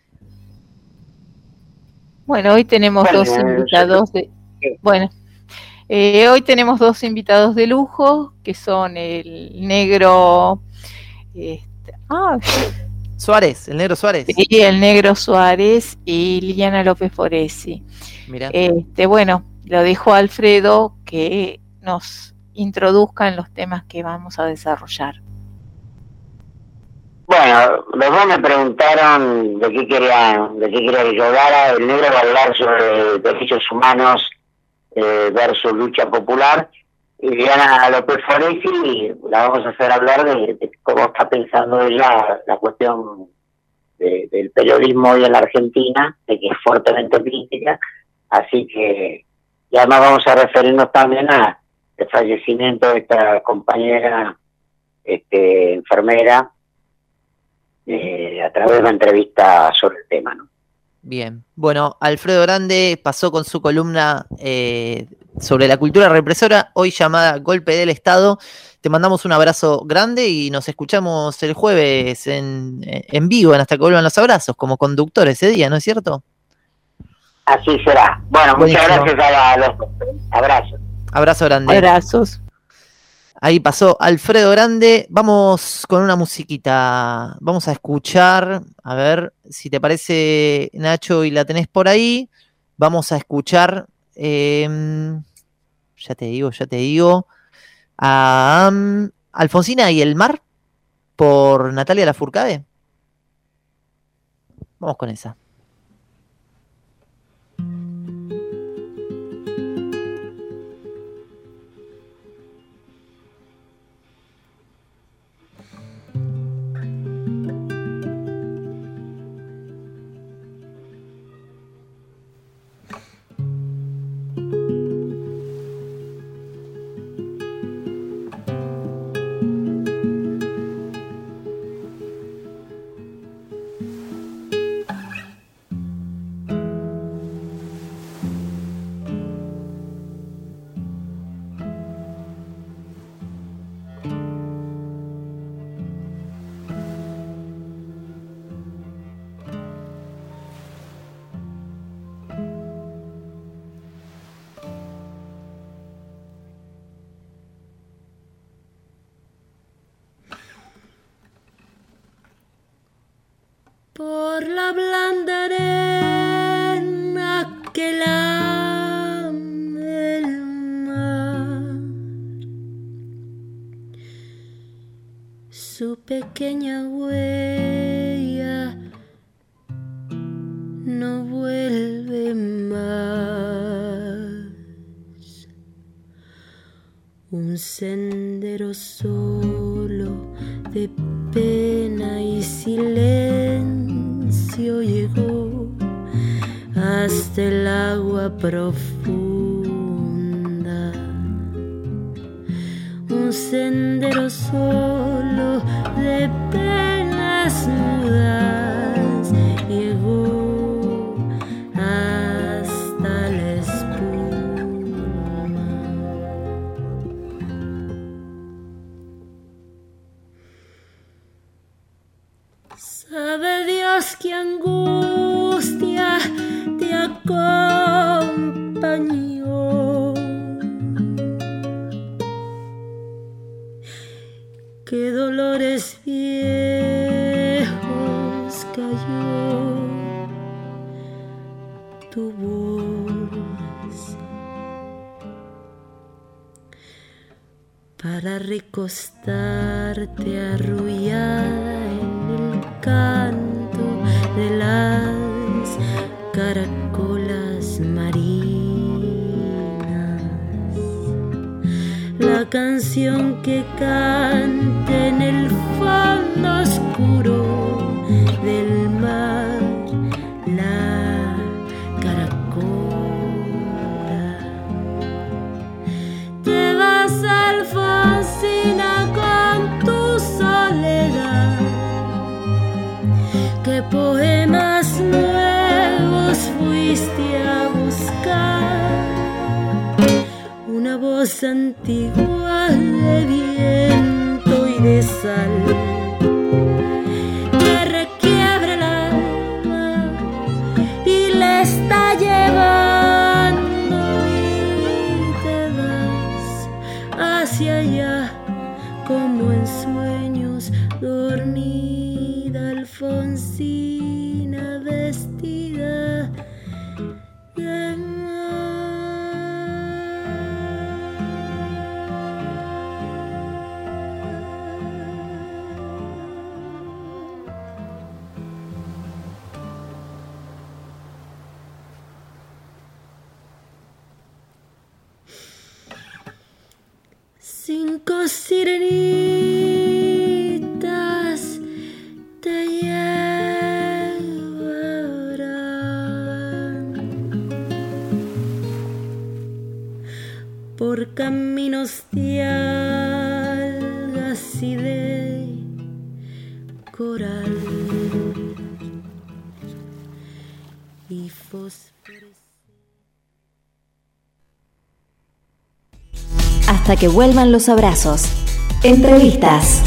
Bueno, hoy tenemos dos invitados hoy tenemos dos invitados de lujo, que son el negro Suárez, el negro Suárez. Sí, el negro Suárez y Liliana López Foresi. Mira. Bueno, lo dejo a Alfredo que nos introduzca en los temas que vamos a desarrollar. Bueno, los dos me preguntaron de qué quería que yo hablara. El negro va a hablar sobre derechos humanos versus lucha popular, y Liliana López Foresi la vamos a hacer hablar de cómo está pensando ella la cuestión del periodismo hoy en la Argentina, de que es fuertemente crítica. Así que, y además vamos a referirnos también al fallecimiento de esta compañera enfermera, a través de una entrevista sobre el tema, ¿no? Bien, bueno, Alfredo Grande pasó con su columna sobre la cultura represora, hoy llamada Golpe del Estado. Te mandamos un abrazo grande y nos escuchamos el jueves en vivo, en Hasta que vuelvan los abrazos, como conductor ese día, ¿no es cierto? Así será. Bueno, buenísimo. Muchas gracias a los dos. Abrazos. Abrazo grande. Abrazos. Ahí pasó Alfredo Grande. Vamos con una musiquita. Vamos a escuchar, a ver si te parece, Nacho, y la tenés por ahí. Vamos a escuchar, ya te digo, a Alfonsina y el mar, por Natalia Lafourcade. Vamos con esa. Por la blanda arena que lame el mar, su pequeña huella no vuelve más. un sendero solo de pena y silencio llegó hasta el agua profunda. Un sendero solo de penas mudas llegó hasta la espuma. Sabe Dios qué angustia te acompañó, qué dolores viejos cayó tu voz para recostarte arrullada en el canto de las caracolas marinas, la canción que canta en el fondo oscuro del mar, la caracola. Te vas, Alfonsina, con tu soledad, qué poemas nuevos fuiste a buscar, una voz antigua de viento y de sal que requiebra el alma y le está llevando, y te vas hacia allá como en sueños, dormida Alfonsina vestida de cinco sirenitas te llevarán por caminos de algas y de coral y fósforos. Hasta que vuelvan los abrazos. Entrevistas.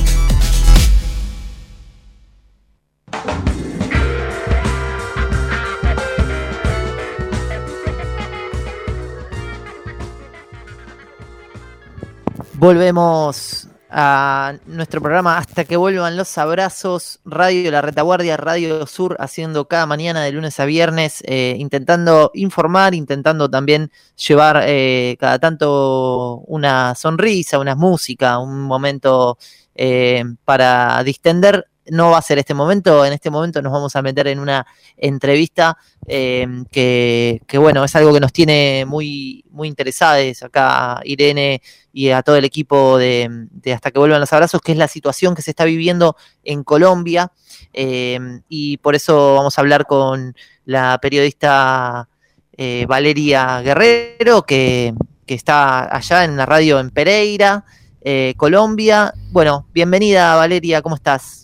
Volvemos a nuestro programa Hasta que vuelvan los abrazos, Radio La Retaguardia, Radio Sur, haciendo cada mañana de lunes a viernes, intentando informar, intentando también llevar cada tanto una sonrisa, una música, un momento para distender. No va a ser este momento, en este momento nos vamos a meter en una entrevista que bueno, es algo que nos tiene muy, muy interesados acá a Irene y a todo el equipo de Hasta que vuelvan los abrazos, que es la situación que se está viviendo en Colombia, y por eso vamos a hablar con la periodista Valeria Guerrero, que está allá en la radio en Pereira, Colombia. Bueno, bienvenida Valeria, ¿cómo estás?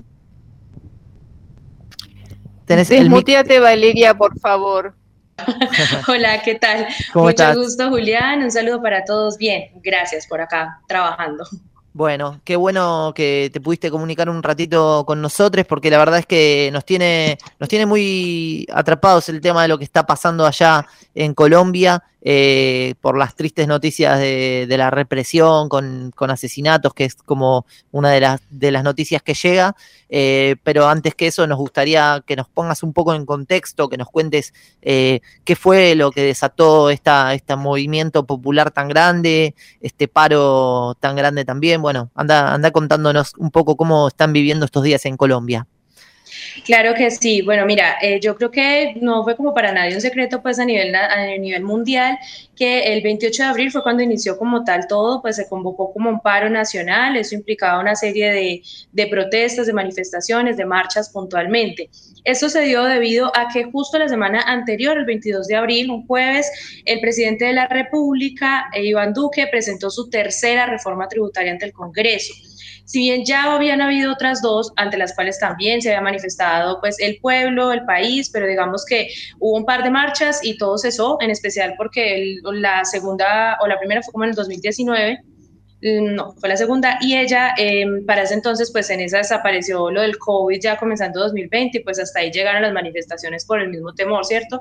Desmuteate, Valeria, por favor. Hola, ¿qué tal? ¿Cómo Mucho estás? gusto, Julián. Un saludo para todos. Bien, gracias por acá, trabajando. Bueno, qué bueno que te pudiste comunicar un ratito con nosotros, porque la verdad es que nos tiene muy atrapados el tema de lo que está pasando allá en Colombia, por las tristes noticias de la represión con asesinatos, que es como una de las noticias que llega, pero antes que eso nos gustaría que nos pongas un poco en contexto, que nos cuentes qué fue lo que desató este movimiento popular tan grande, este paro tan grande también. Bueno, anda contándonos un poco cómo están viviendo estos días en Colombia. Claro que sí. Bueno, mira, yo creo que no fue como para nadie un secreto, pues a nivel mundial, que el 28 de abril fue cuando inició como tal todo, pues se convocó como un paro nacional. Eso implicaba una serie de protestas, de manifestaciones, de marchas puntualmente. Esto se dio debido a que justo la semana anterior, el 22 de abril, un jueves, el presidente de la República, Iván Duque, presentó su tercera reforma tributaria ante el Congreso. Si bien ya habían habido otras dos, ante las cuales también se había manifestado pues el pueblo, el país, pero digamos que hubo un par de marchas y todo cesó, en especial porque la segunda o la primera fue como en el 2019, no, fue la segunda, y ella para ese entonces pues en esa desapareció lo del COVID ya comenzando 2020 y pues hasta ahí llegaron las manifestaciones por el mismo temor, ¿cierto?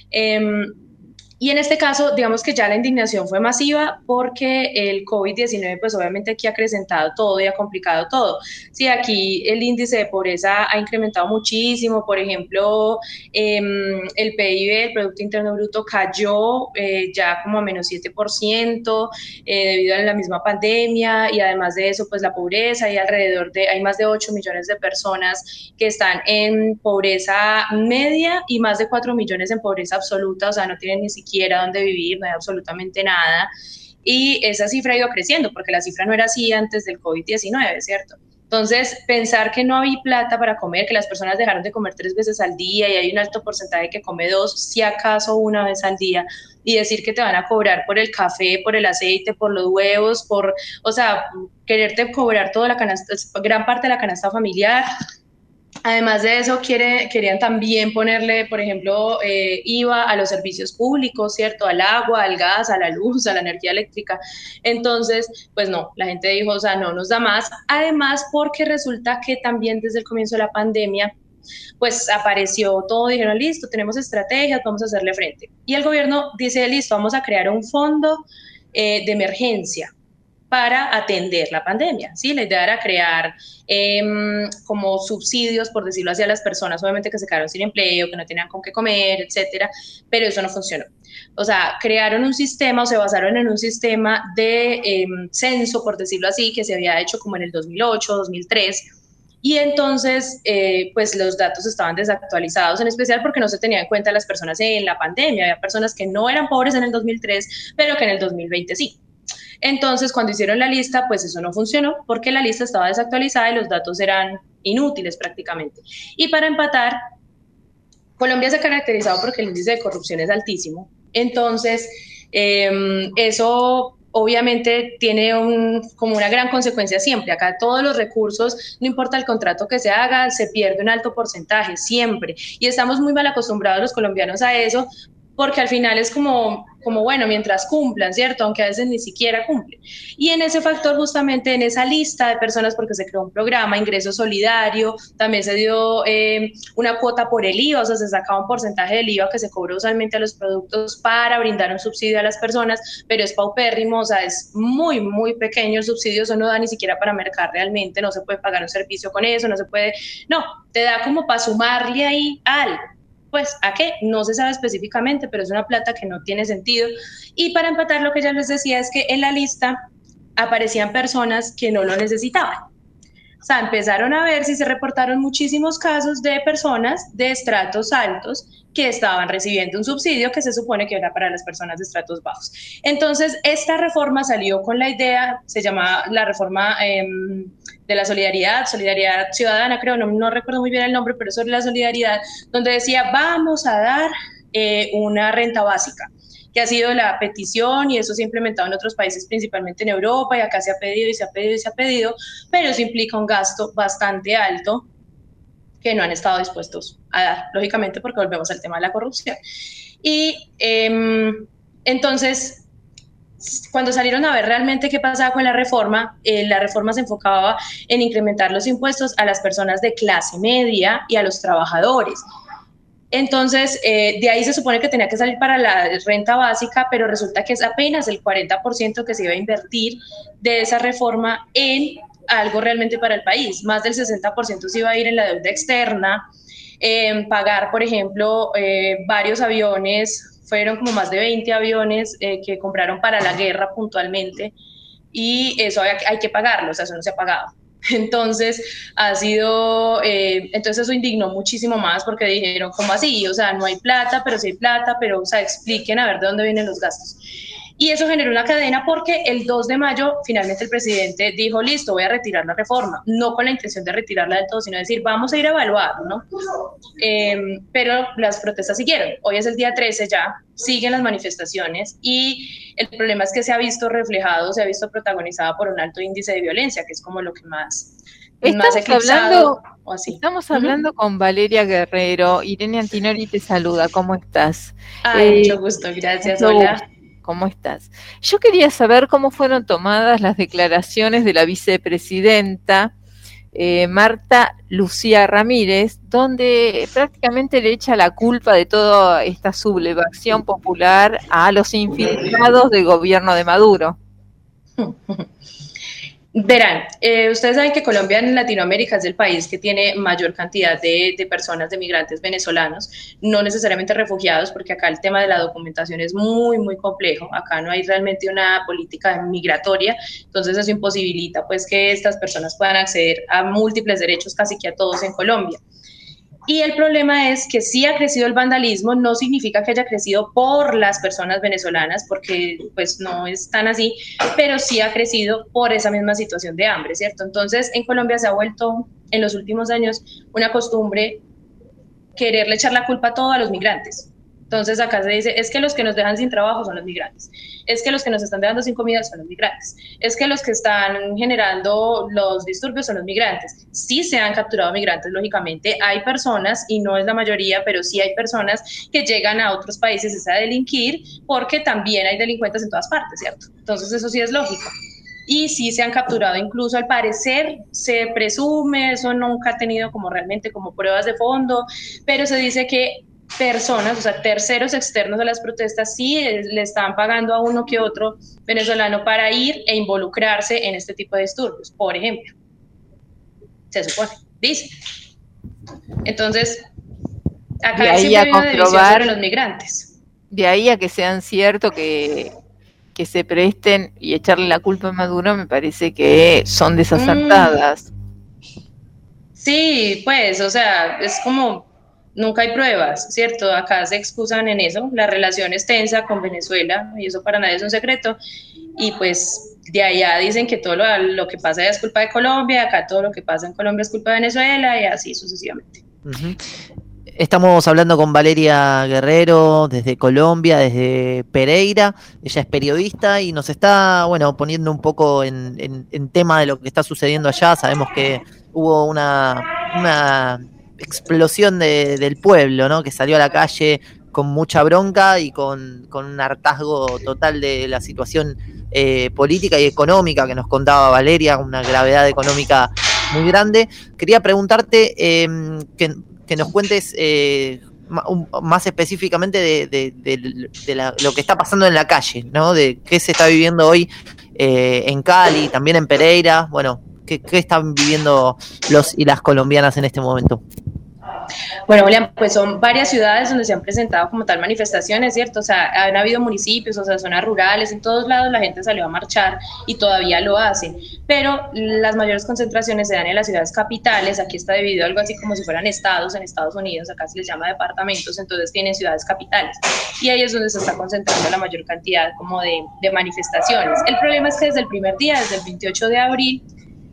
Y en este caso, digamos que ya la indignación fue masiva porque el COVID-19, pues obviamente aquí ha acrecentado todo y ha complicado todo. Sí, aquí el índice de pobreza ha incrementado muchísimo. Por ejemplo, el PIB, el Producto Interno Bruto, cayó ya como a menos 7% debido a la misma pandemia, y además de eso, pues la pobreza, y hay más de 8 millones de personas que están en pobreza media y más de 4 millones en pobreza absoluta, o sea, no tienen ni siquiera dónde vivir, no hay absolutamente nada, y esa cifra ha ido creciendo porque la cifra no era así antes del COVID-19, ¿cierto? Entonces, pensar que no había plata para comer, que las personas dejaron de comer 3 veces al día y hay un alto porcentaje que come 2, si acaso 1 vez al día, y decir que te van a cobrar por el café, por el aceite, por los huevos, o sea, quererte cobrar toda la canasta, gran parte de la canasta familiar. Además de eso, querían también ponerle, por ejemplo, IVA a los servicios públicos, ¿cierto? Al agua, al gas, a la luz, a la energía eléctrica. Entonces, pues no, la gente dijo, o sea, no nos da más. Además, porque resulta que también desde el comienzo de la pandemia, pues apareció todo, dijeron, listo, tenemos estrategias, vamos a hacerle frente. Y el gobierno dice, listo, vamos a crear un fondo de emergencia para atender la pandemia, ¿sí? La idea era crear como subsidios, por decirlo así, a las personas, obviamente que se quedaron sin empleo, que no tenían con qué comer, etcétera, pero eso no funcionó. O sea, crearon un sistema, o se basaron en un sistema de censo, por decirlo así, que se había hecho como en el 2008, 2003, y entonces, pues los datos estaban desactualizados, en especial porque no se tenían en cuenta las personas en la pandemia. Había personas que no eran pobres en el 2003, pero que en el 2020 sí. Entonces, cuando hicieron la lista, pues eso no funcionó porque la lista estaba desactualizada y los datos eran inútiles prácticamente. Y para empatar, Colombia se ha caracterizado porque el índice de corrupción es altísimo. Entonces, eso obviamente tiene como una gran consecuencia siempre. Acá todos los recursos, no importa el contrato que se haga, se pierde un alto porcentaje, siempre. Y estamos muy mal acostumbrados los colombianos a eso, porque al final es como bueno, mientras cumplan, ¿cierto? Aunque a veces ni siquiera cumplen. Y en ese factor, justamente en esa lista de personas, porque se creó un programa, ingreso solidario, también se dio una cuota por el IVA, o sea, se sacaba un porcentaje del IVA que se cobró usualmente a los productos para brindar un subsidio a las personas, pero es paupérrimo, o sea, es muy, muy pequeño el subsidio, eso no da ni siquiera para mercar realmente, no se puede pagar un servicio con eso, no, te da como para sumarle ahí algo. Pues, ¿a qué? No se sabe específicamente, pero es una plata que no tiene sentido. Y para empatar, lo que ya les decía es que en la lista aparecían personas que no lo necesitaban. O sea, empezaron a ver si se reportaron muchísimos casos de personas de estratos altos que estaban recibiendo un subsidio que se supone que era para las personas de estratos bajos. Entonces, esta reforma salió con la idea, se llamaba la reforma de la solidaridad ciudadana, creo, no recuerdo muy bien el nombre, pero sobre la solidaridad, donde decía, vamos a dar una renta básica, que ha sido la petición, y eso se ha implementado en otros países, principalmente en Europa, y acá se ha pedido y se ha pedido y se ha pedido, pero eso implica un gasto bastante alto que no han estado dispuestos a dar, lógicamente, porque volvemos al tema de la corrupción. Y entonces, cuando salieron a ver realmente qué pasaba con la reforma se enfocaba en incrementar los impuestos a las personas de clase media y a los trabajadores. Entonces, de ahí se supone que tenía que salir para la renta básica, pero resulta que es apenas el 40% que se iba a invertir de esa reforma en algo realmente para el país. Más del 60% se iba a ir en la deuda externa, pagar, por ejemplo, varios aviones, fueron como más de 20 aviones que compraron para la guerra puntualmente, y eso hay que pagarlo, o sea, eso no se ha pagado. Entonces ha sido, entonces eso indignó muchísimo más porque dijeron, ¿cómo así? O sea, no hay plata, pero sí hay plata, pero o sea, expliquen a ver de dónde vienen los gastos. Y eso generó una cadena porque el 2 de mayo finalmente el presidente dijo, listo, voy a retirar la reforma, no con la intención de retirarla del todo, sino decir, vamos a ir a evaluar, ¿no? Pero las protestas siguieron. Hoy es el día 13 ya, siguen las manifestaciones y el problema es que se ha visto reflejado, se ha visto protagonizada por un alto índice de violencia, que es como lo que más Estamos hablando con Valeria Guerrero. Irene Antinori te saluda, ¿cómo estás? Mucho gusto, gracias, hola. ¿Cómo estás? Yo quería saber cómo fueron tomadas las declaraciones de la vicepresidenta Marta Lucía Ramírez, donde prácticamente le echa la culpa de toda esta sublevación popular a los infiltrados del gobierno de Maduro. Verán, ustedes saben que Colombia en Latinoamérica es el país que tiene mayor cantidad de personas, de migrantes venezolanos, no necesariamente refugiados, porque acá el tema de la documentación es muy, muy complejo. Acá no hay realmente una política migratoria, entonces eso imposibilita pues que estas personas puedan acceder a múltiples derechos, casi que a todos en Colombia. Y el problema es que sí ha crecido el vandalismo, no significa que haya crecido por las personas venezolanas, porque pues no es tan así, pero sí ha crecido por esa misma situación de hambre, ¿cierto? Entonces en Colombia se ha vuelto en los últimos años una costumbre quererle echar la culpa a todo a los migrantes. Entonces acá se dice, es que los que nos dejan sin trabajo son los migrantes, es que los que nos están dejando sin comida son los migrantes, es que los que están generando los disturbios son los migrantes. Sí se han capturado migrantes, lógicamente, hay personas, y no es la mayoría, pero sí hay personas que llegan a otros países a delinquir, porque también hay delincuentes en todas partes, ¿cierto? Entonces eso sí es lógico. Y sí se han capturado, incluso al parecer se presume, eso nunca ha tenido como realmente como pruebas de fondo, pero se dice que personas, o sea, terceros externos a las protestas, sí le están pagando a uno que otro venezolano para ir e involucrarse en este tipo de disturbios, por ejemplo. Se supone, dice. Entonces, acá siempre hay una división sobre los migrantes. De ahí a que sean cierto que se presten y echarle la culpa a Maduro, me parece que son desacertadas. Sí, pues, o sea, es como... Nunca hay pruebas, ¿cierto? Acá se excusan en eso, la relación es tensa con Venezuela, y eso para nadie es un secreto, y pues de allá dicen que todo lo que pasa allá es culpa de Colombia, acá todo lo que pasa en Colombia es culpa de Venezuela, y así sucesivamente. Uh-huh. Estamos hablando con Valeria Guerrero desde Colombia, desde Pereira. Ella es periodista y nos está, bueno, poniendo un poco en tema de lo que está sucediendo allá. Sabemos que hubo una explosión del pueblo, ¿no? Que salió a la calle con mucha bronca y con un hartazgo total de la situación política y económica que nos contaba Valeria, una gravedad económica muy grande. Quería preguntarte que nos cuentes más específicamente de lo que está pasando en la calle, ¿no? De qué se está viviendo hoy en Cali, también en Pereira. Bueno, ¿qué están viviendo los y las colombianas en este momento? Bueno, Julián, pues son varias ciudades donde se han presentado como tal manifestaciones, ¿cierto? O sea, han habido municipios, o sea, zonas rurales, en todos lados la gente salió a marchar y todavía lo hacen, pero las mayores concentraciones se dan en las ciudades capitales. Aquí está dividido algo así como si fueran estados en Estados Unidos, acá se les llama departamentos, entonces tienen ciudades capitales, y ahí es donde se está concentrando la mayor cantidad como de manifestaciones. El problema es que desde el primer día, desde el 28 de abril,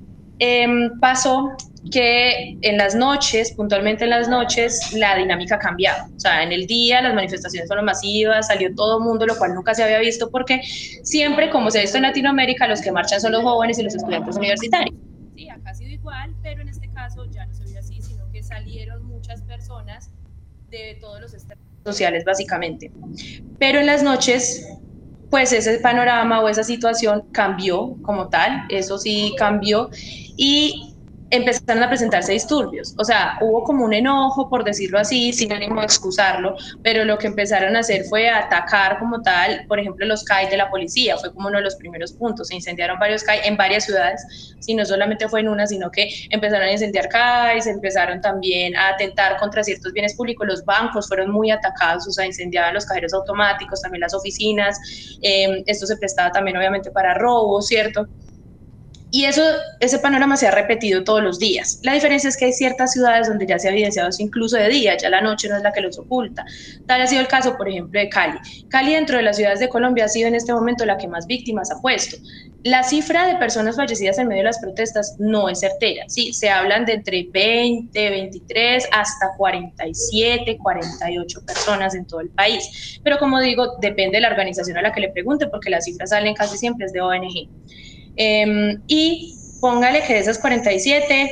pasó que en las noches, puntualmente en las noches, la dinámica ha cambiado. O sea, en el día las manifestaciones fueron masivas, salió todo el mundo, lo cual nunca se había visto, porque siempre, como se ha visto en Latinoamérica, los que marchan son los jóvenes y los estudiantes universitarios. Sí, acá ha sido igual, pero en este caso ya no se vio así, sino que salieron muchas personas de todos los estratos sociales, básicamente. Pero en las noches, pues ese panorama o esa situación cambió como tal, eso sí cambió, y empezaron a presentarse disturbios. O sea, hubo como un enojo, por decirlo así, sin ánimo de excusarlo, pero lo que empezaron a hacer fue atacar como tal, por ejemplo, los CAI de la policía, fue como uno de los primeros puntos. Se incendiaron varios CAI en varias ciudades, y no solamente fue en una, sino que empezaron a incendiar CAI, se empezaron también a atentar contra ciertos bienes públicos, los bancos fueron muy atacados, o sea, incendiaban los cajeros automáticos, también las oficinas, esto se prestaba también obviamente para robos, ¿cierto? Y ese panorama se ha repetido todos los días. La diferencia es que hay ciertas ciudades donde ya se ha evidenciado eso incluso de día, ya la noche no es la que los oculta. Tal ha sido el caso, por ejemplo, de Cali. Cali, dentro de las ciudades de Colombia, ha sido en este momento la que más víctimas ha puesto. La cifra de personas fallecidas en medio de las protestas no es certera, ¿sí? Se hablan de entre 20, 23, hasta 47, 48 personas en todo el país. Pero como digo, depende de la organización a la que le pregunte, porque las cifras salen casi siempre de ONG. Y póngale que de esas 47,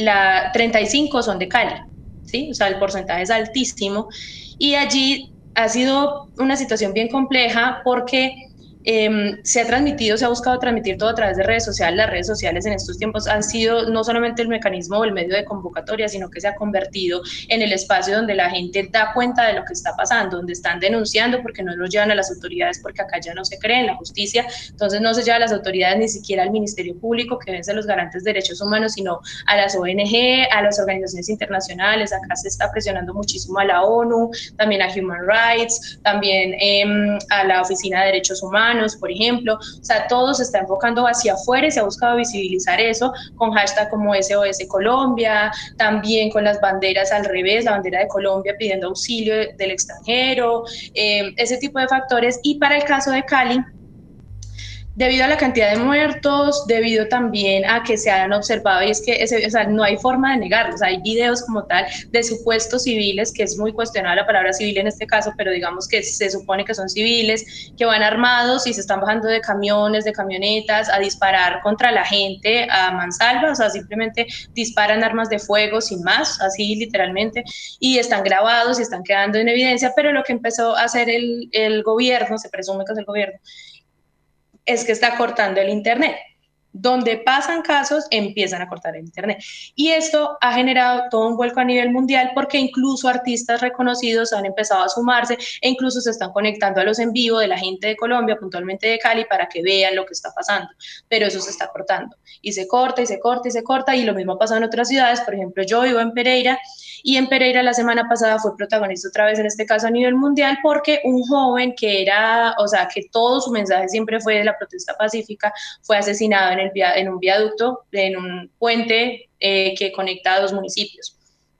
35 son de Cali, ¿sí? O sea, el porcentaje es altísimo. Y allí ha sido una situación bien compleja porque se ha buscado transmitir todo a través de redes sociales. Las redes sociales en estos tiempos han sido no solamente el mecanismo o el medio de convocatoria, sino que se ha convertido en el espacio donde la gente da cuenta de lo que está pasando, donde están denunciando porque no los llevan a las autoridades, porque acá ya no se cree en la justicia, entonces no se lleva a las autoridades ni siquiera al Ministerio Público, que deben ser los garantes de derechos humanos, sino a las ONG, a las organizaciones internacionales. Acá se está presionando muchísimo a la ONU, también a Human Rights, también a la Oficina de Derechos Humanos, por ejemplo. O sea, todo se está enfocando hacia afuera y se ha buscado visibilizar eso con hashtag como SOS Colombia, también con las banderas al revés, la bandera de Colombia pidiendo auxilio del extranjero, ese tipo de factores. Y para el caso de Cali, debido a la cantidad de muertos, debido también a que se han observado, y es que no hay forma de negarlo, o sea, hay videos como tal de supuestos civiles, que es muy cuestionable la palabra civil en este caso, pero digamos que se supone que son civiles, que van armados y se están bajando de camiones, de camionetas, a disparar contra la gente a mansalva, o sea, simplemente disparan armas de fuego sin más, así literalmente, y están grabados y están quedando en evidencia. Pero lo que empezó a hacer el gobierno, se presume que es el gobierno, es que está cortando el internet. Donde pasan casos, empiezan a cortar el internet. Y esto ha generado todo un vuelco a nivel mundial, porque incluso artistas reconocidos han empezado a sumarse e incluso se están conectando a los en vivo de la gente de Colombia, puntualmente de Cali, para que vean lo que está pasando. Pero eso se está cortando. Y se corta, y se corta, y se corta, y lo mismo ha pasado en otras ciudades. Por ejemplo, yo vivo en Pereira, y en Pereira la semana pasada fue protagonista otra vez, en este caso a nivel mundial, porque un joven que que todo su mensaje siempre fue de la protesta pacífica, fue asesinado en un viaducto, en un puente que conecta a dos municipios.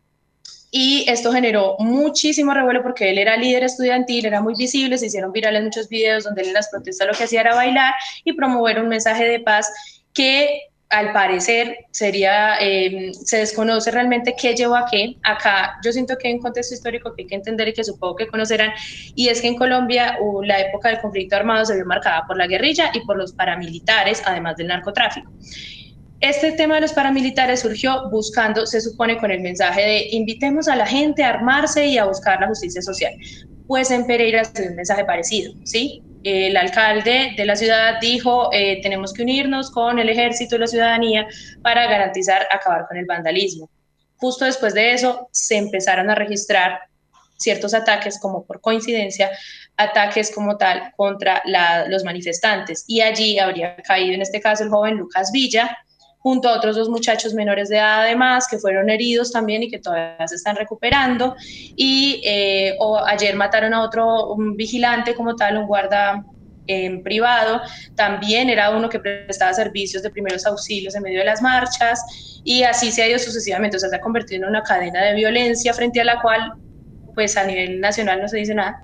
Y esto generó muchísimo revuelo porque él era líder estudiantil, era muy visible, se hicieron virales muchos videos donde él en las protestas lo que hacía era bailar y promover un mensaje de paz que, al parecer, se desconoce realmente qué llevó a qué. Acá yo siento que hay un contexto histórico que hay que entender y que supongo que conocerán, y es que en Colombia la época del conflicto armado se vio marcada por la guerrilla y por los paramilitares, además del narcotráfico. Este tema de los paramilitares surgió buscando, se supone, con el mensaje de invitemos a la gente a armarse y a buscar la justicia social. Pues en Pereira se dio un mensaje parecido, ¿sí? El alcalde de la ciudad dijo, tenemos que unirnos con el ejército y la ciudadanía para garantizar acabar con el vandalismo. Justo después de eso se empezaron a registrar ciertos ataques, como por coincidencia, ataques como tal contra los manifestantes. Y allí habría caído, en este caso, el joven Lucas Villa, junto a otros dos muchachos menores de edad además, que fueron heridos también y que todavía se están recuperando. Y ayer mataron a un vigilante como tal, un guarda privado, también era uno que prestaba servicios de primeros auxilios en medio de las marchas, y así se ha ido sucesivamente. O sea, se ha convertido en una cadena de violencia frente a la cual, pues a nivel nacional no se dice nada.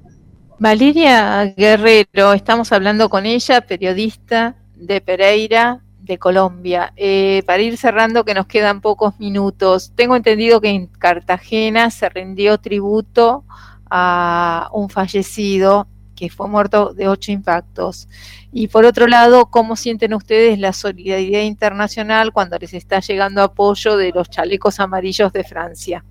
Valeria Guerrero, estamos hablando con ella, periodista de Pereira, de Colombia. Para ir cerrando, que nos quedan pocos minutos, tengo entendido que en Cartagena se rindió tributo a un fallecido que fue muerto de 8 impactos. Y por otro lado, ¿cómo sienten ustedes la solidaridad internacional cuando les está llegando apoyo de los chalecos amarillos de Francia?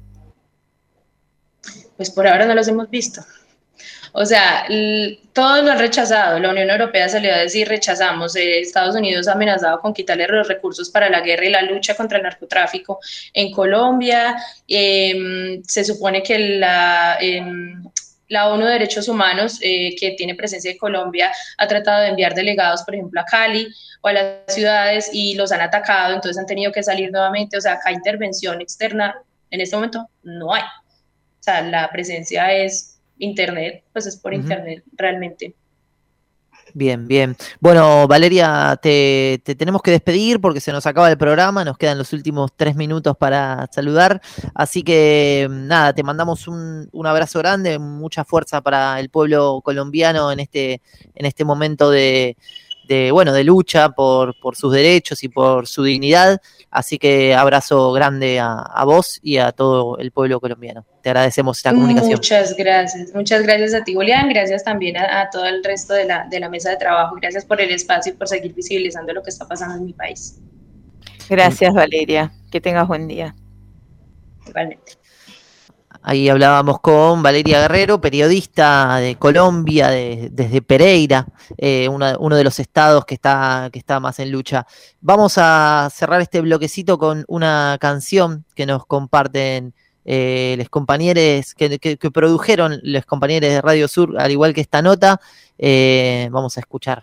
Pues por ahora no los hemos visto. O sea, todos lo han rechazado. La Unión Europea salió a decir rechazamos. Estados Unidos ha amenazado con quitarle los recursos para la guerra y la lucha contra el narcotráfico en Colombia. Se supone que la ONU de Derechos Humanos, que tiene presencia en Colombia, ha tratado de enviar delegados, por ejemplo, a Cali o a las ciudades, y los han atacado, entonces han tenido que salir nuevamente. O sea, acá intervención externa en este momento no hay. O sea, la presencia es internet, pues es por internet realmente. Bien, bien. Bueno, Valeria, te tenemos que despedir porque se nos acaba el programa, nos quedan los últimos 3 minutos para saludar, así que nada, te mandamos un abrazo grande, mucha fuerza para el pueblo colombiano en este momento de lucha por sus derechos y por su dignidad, así que abrazo grande a vos y a todo el pueblo colombiano. Te agradecemos esta comunicación. Muchas gracias a ti, Julián, gracias también a todo el resto de la mesa de trabajo, gracias por el espacio y por seguir visibilizando lo que está pasando en mi país. Gracias, Valeria, que tengas buen día. Igualmente. Ahí hablábamos con Valeria Guerrero, periodista de Colombia, desde Pereira, uno de los estados que está más en lucha. Vamos a cerrar este bloquecito con una canción que nos comparten los compañeros que produjeron los compañeros de Radio Sur, al igual que esta nota. Vamos a escuchar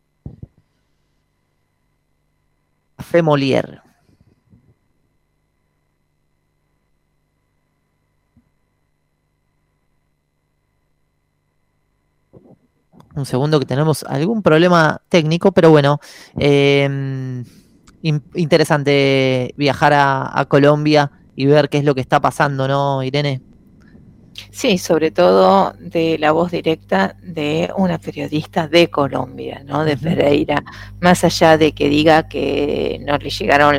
Café Molière. Un segundo que tenemos algún problema técnico, pero bueno, interesante viajar a Colombia y ver qué es lo que está pasando, ¿no, Irene? Sí, sobre todo de la voz directa de una periodista de Colombia, ¿no? De Pereira, más allá de que diga que no le llegaron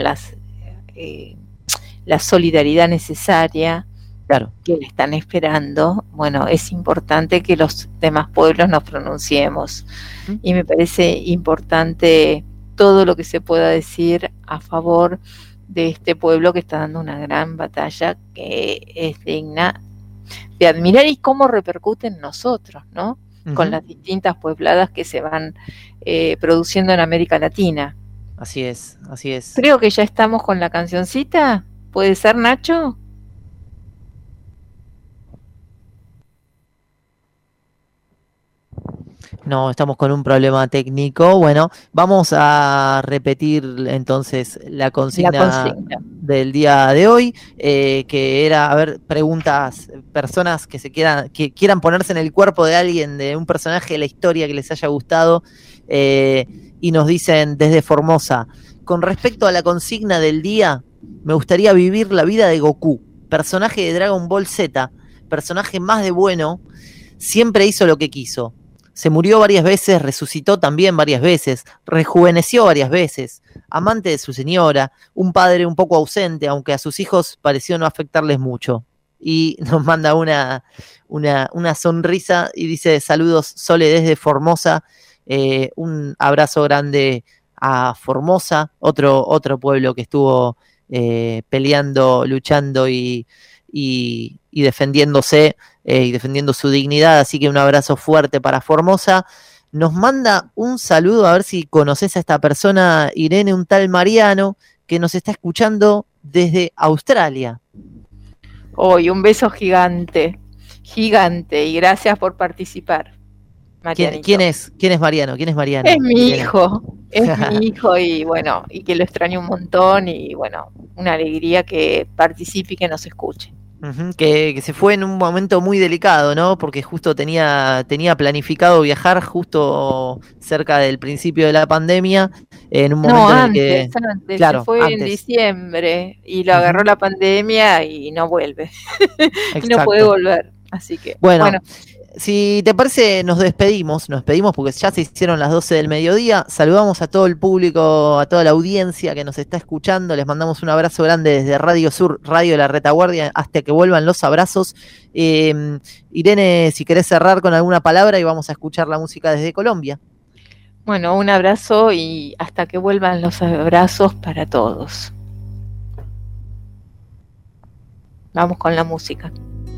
la solidaridad necesaria. Claro. Que le están esperando. Bueno, es importante que los demás pueblos nos pronunciemos. Y me parece importante todo lo que se pueda decir a favor de este pueblo que está dando una gran batalla que es digna de admirar y cómo repercute en nosotros, ¿no? Con las distintas puebladas que se van produciendo en América Latina. Así es. Creo que ya estamos con la cancioncita. ¿Puede ser, Nacho? No, estamos con un problema técnico. Bueno, vamos a repetir entonces la consigna del día de hoy, que era, a ver, preguntas, personas que quieran ponerse en el cuerpo de alguien, de un personaje de la historia que les haya gustado, y nos dicen desde Formosa, con respecto a la consigna del día, me gustaría vivir la vida de Goku, personaje de Dragon Ball Z, personaje más de bueno, siempre hizo lo que quiso. Se murió varias veces, resucitó también varias veces, rejuveneció varias veces, amante de su señora, un padre un poco ausente, aunque a sus hijos pareció no afectarles mucho. Y nos manda una sonrisa y dice, saludos Sole desde Formosa, un abrazo grande a Formosa, otro pueblo que estuvo peleando, luchando y defendiéndose y defendiendo su dignidad, así que un abrazo fuerte para Formosa. Nos manda un saludo, a ver si conoces a esta persona, Irene, un tal Mariano, que nos está escuchando desde Australia. Hoy un beso gigante, y gracias por participar. ¿Quién es Mariano? ¿Quién es Mariano? Es mi hijo, y bueno, y que lo extraño un montón, y bueno, una alegría que participe y que nos escuche. Que se fue en un momento muy delicado, ¿no? Porque justo tenía planificado viajar justo cerca del principio de la pandemia, en un momento antes, claro, se fue en diciembre y lo agarró la pandemia y no vuelve. Y no puede volver, así que bueno. Si te parece, nos despedimos porque ya se hicieron las 12 del mediodía. Saludamos a todo el público, a toda la audiencia que nos está escuchando. Les mandamos un abrazo grande desde Radio Sur, Radio de la Retaguardia, hasta que vuelvan los abrazos. Irene, si querés cerrar con alguna palabra y vamos a escuchar la música desde Colombia. Bueno, un abrazo y hasta que vuelvan los abrazos para todos. Vamos con la música.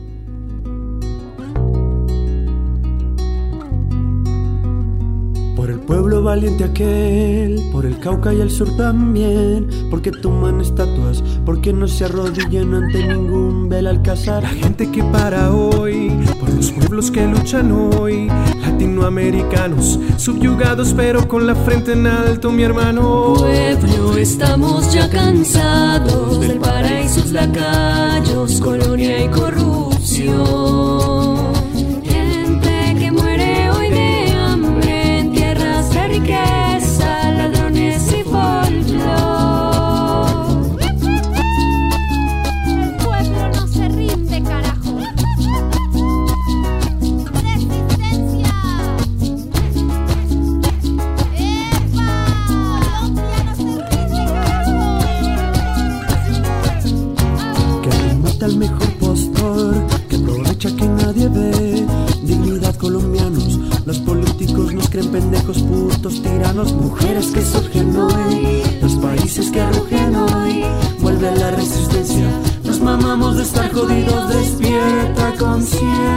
Por el pueblo valiente aquel, por el Cauca y el sur también, porque toman estatuas, porque no se arrodillan ante ningún Belalcázar. La gente que para hoy, por los pueblos que luchan hoy, latinoamericanos, subyugados pero con la frente en alto, mi hermano. Pueblo, estamos ya cansados del paraíso, lacayos, colonia y corrupción. Gente que muere hoy de hambre en tierra el mejor postor que aprovecha que nadie ve. Dignidad colombianos, los políticos nos creen pendejos, putos, tiranos. Mujeres que surgen hoy, los países que arrugen hoy. Vuelve a la resistencia, nos mamamos de estar jodidos. Despierta conciencia.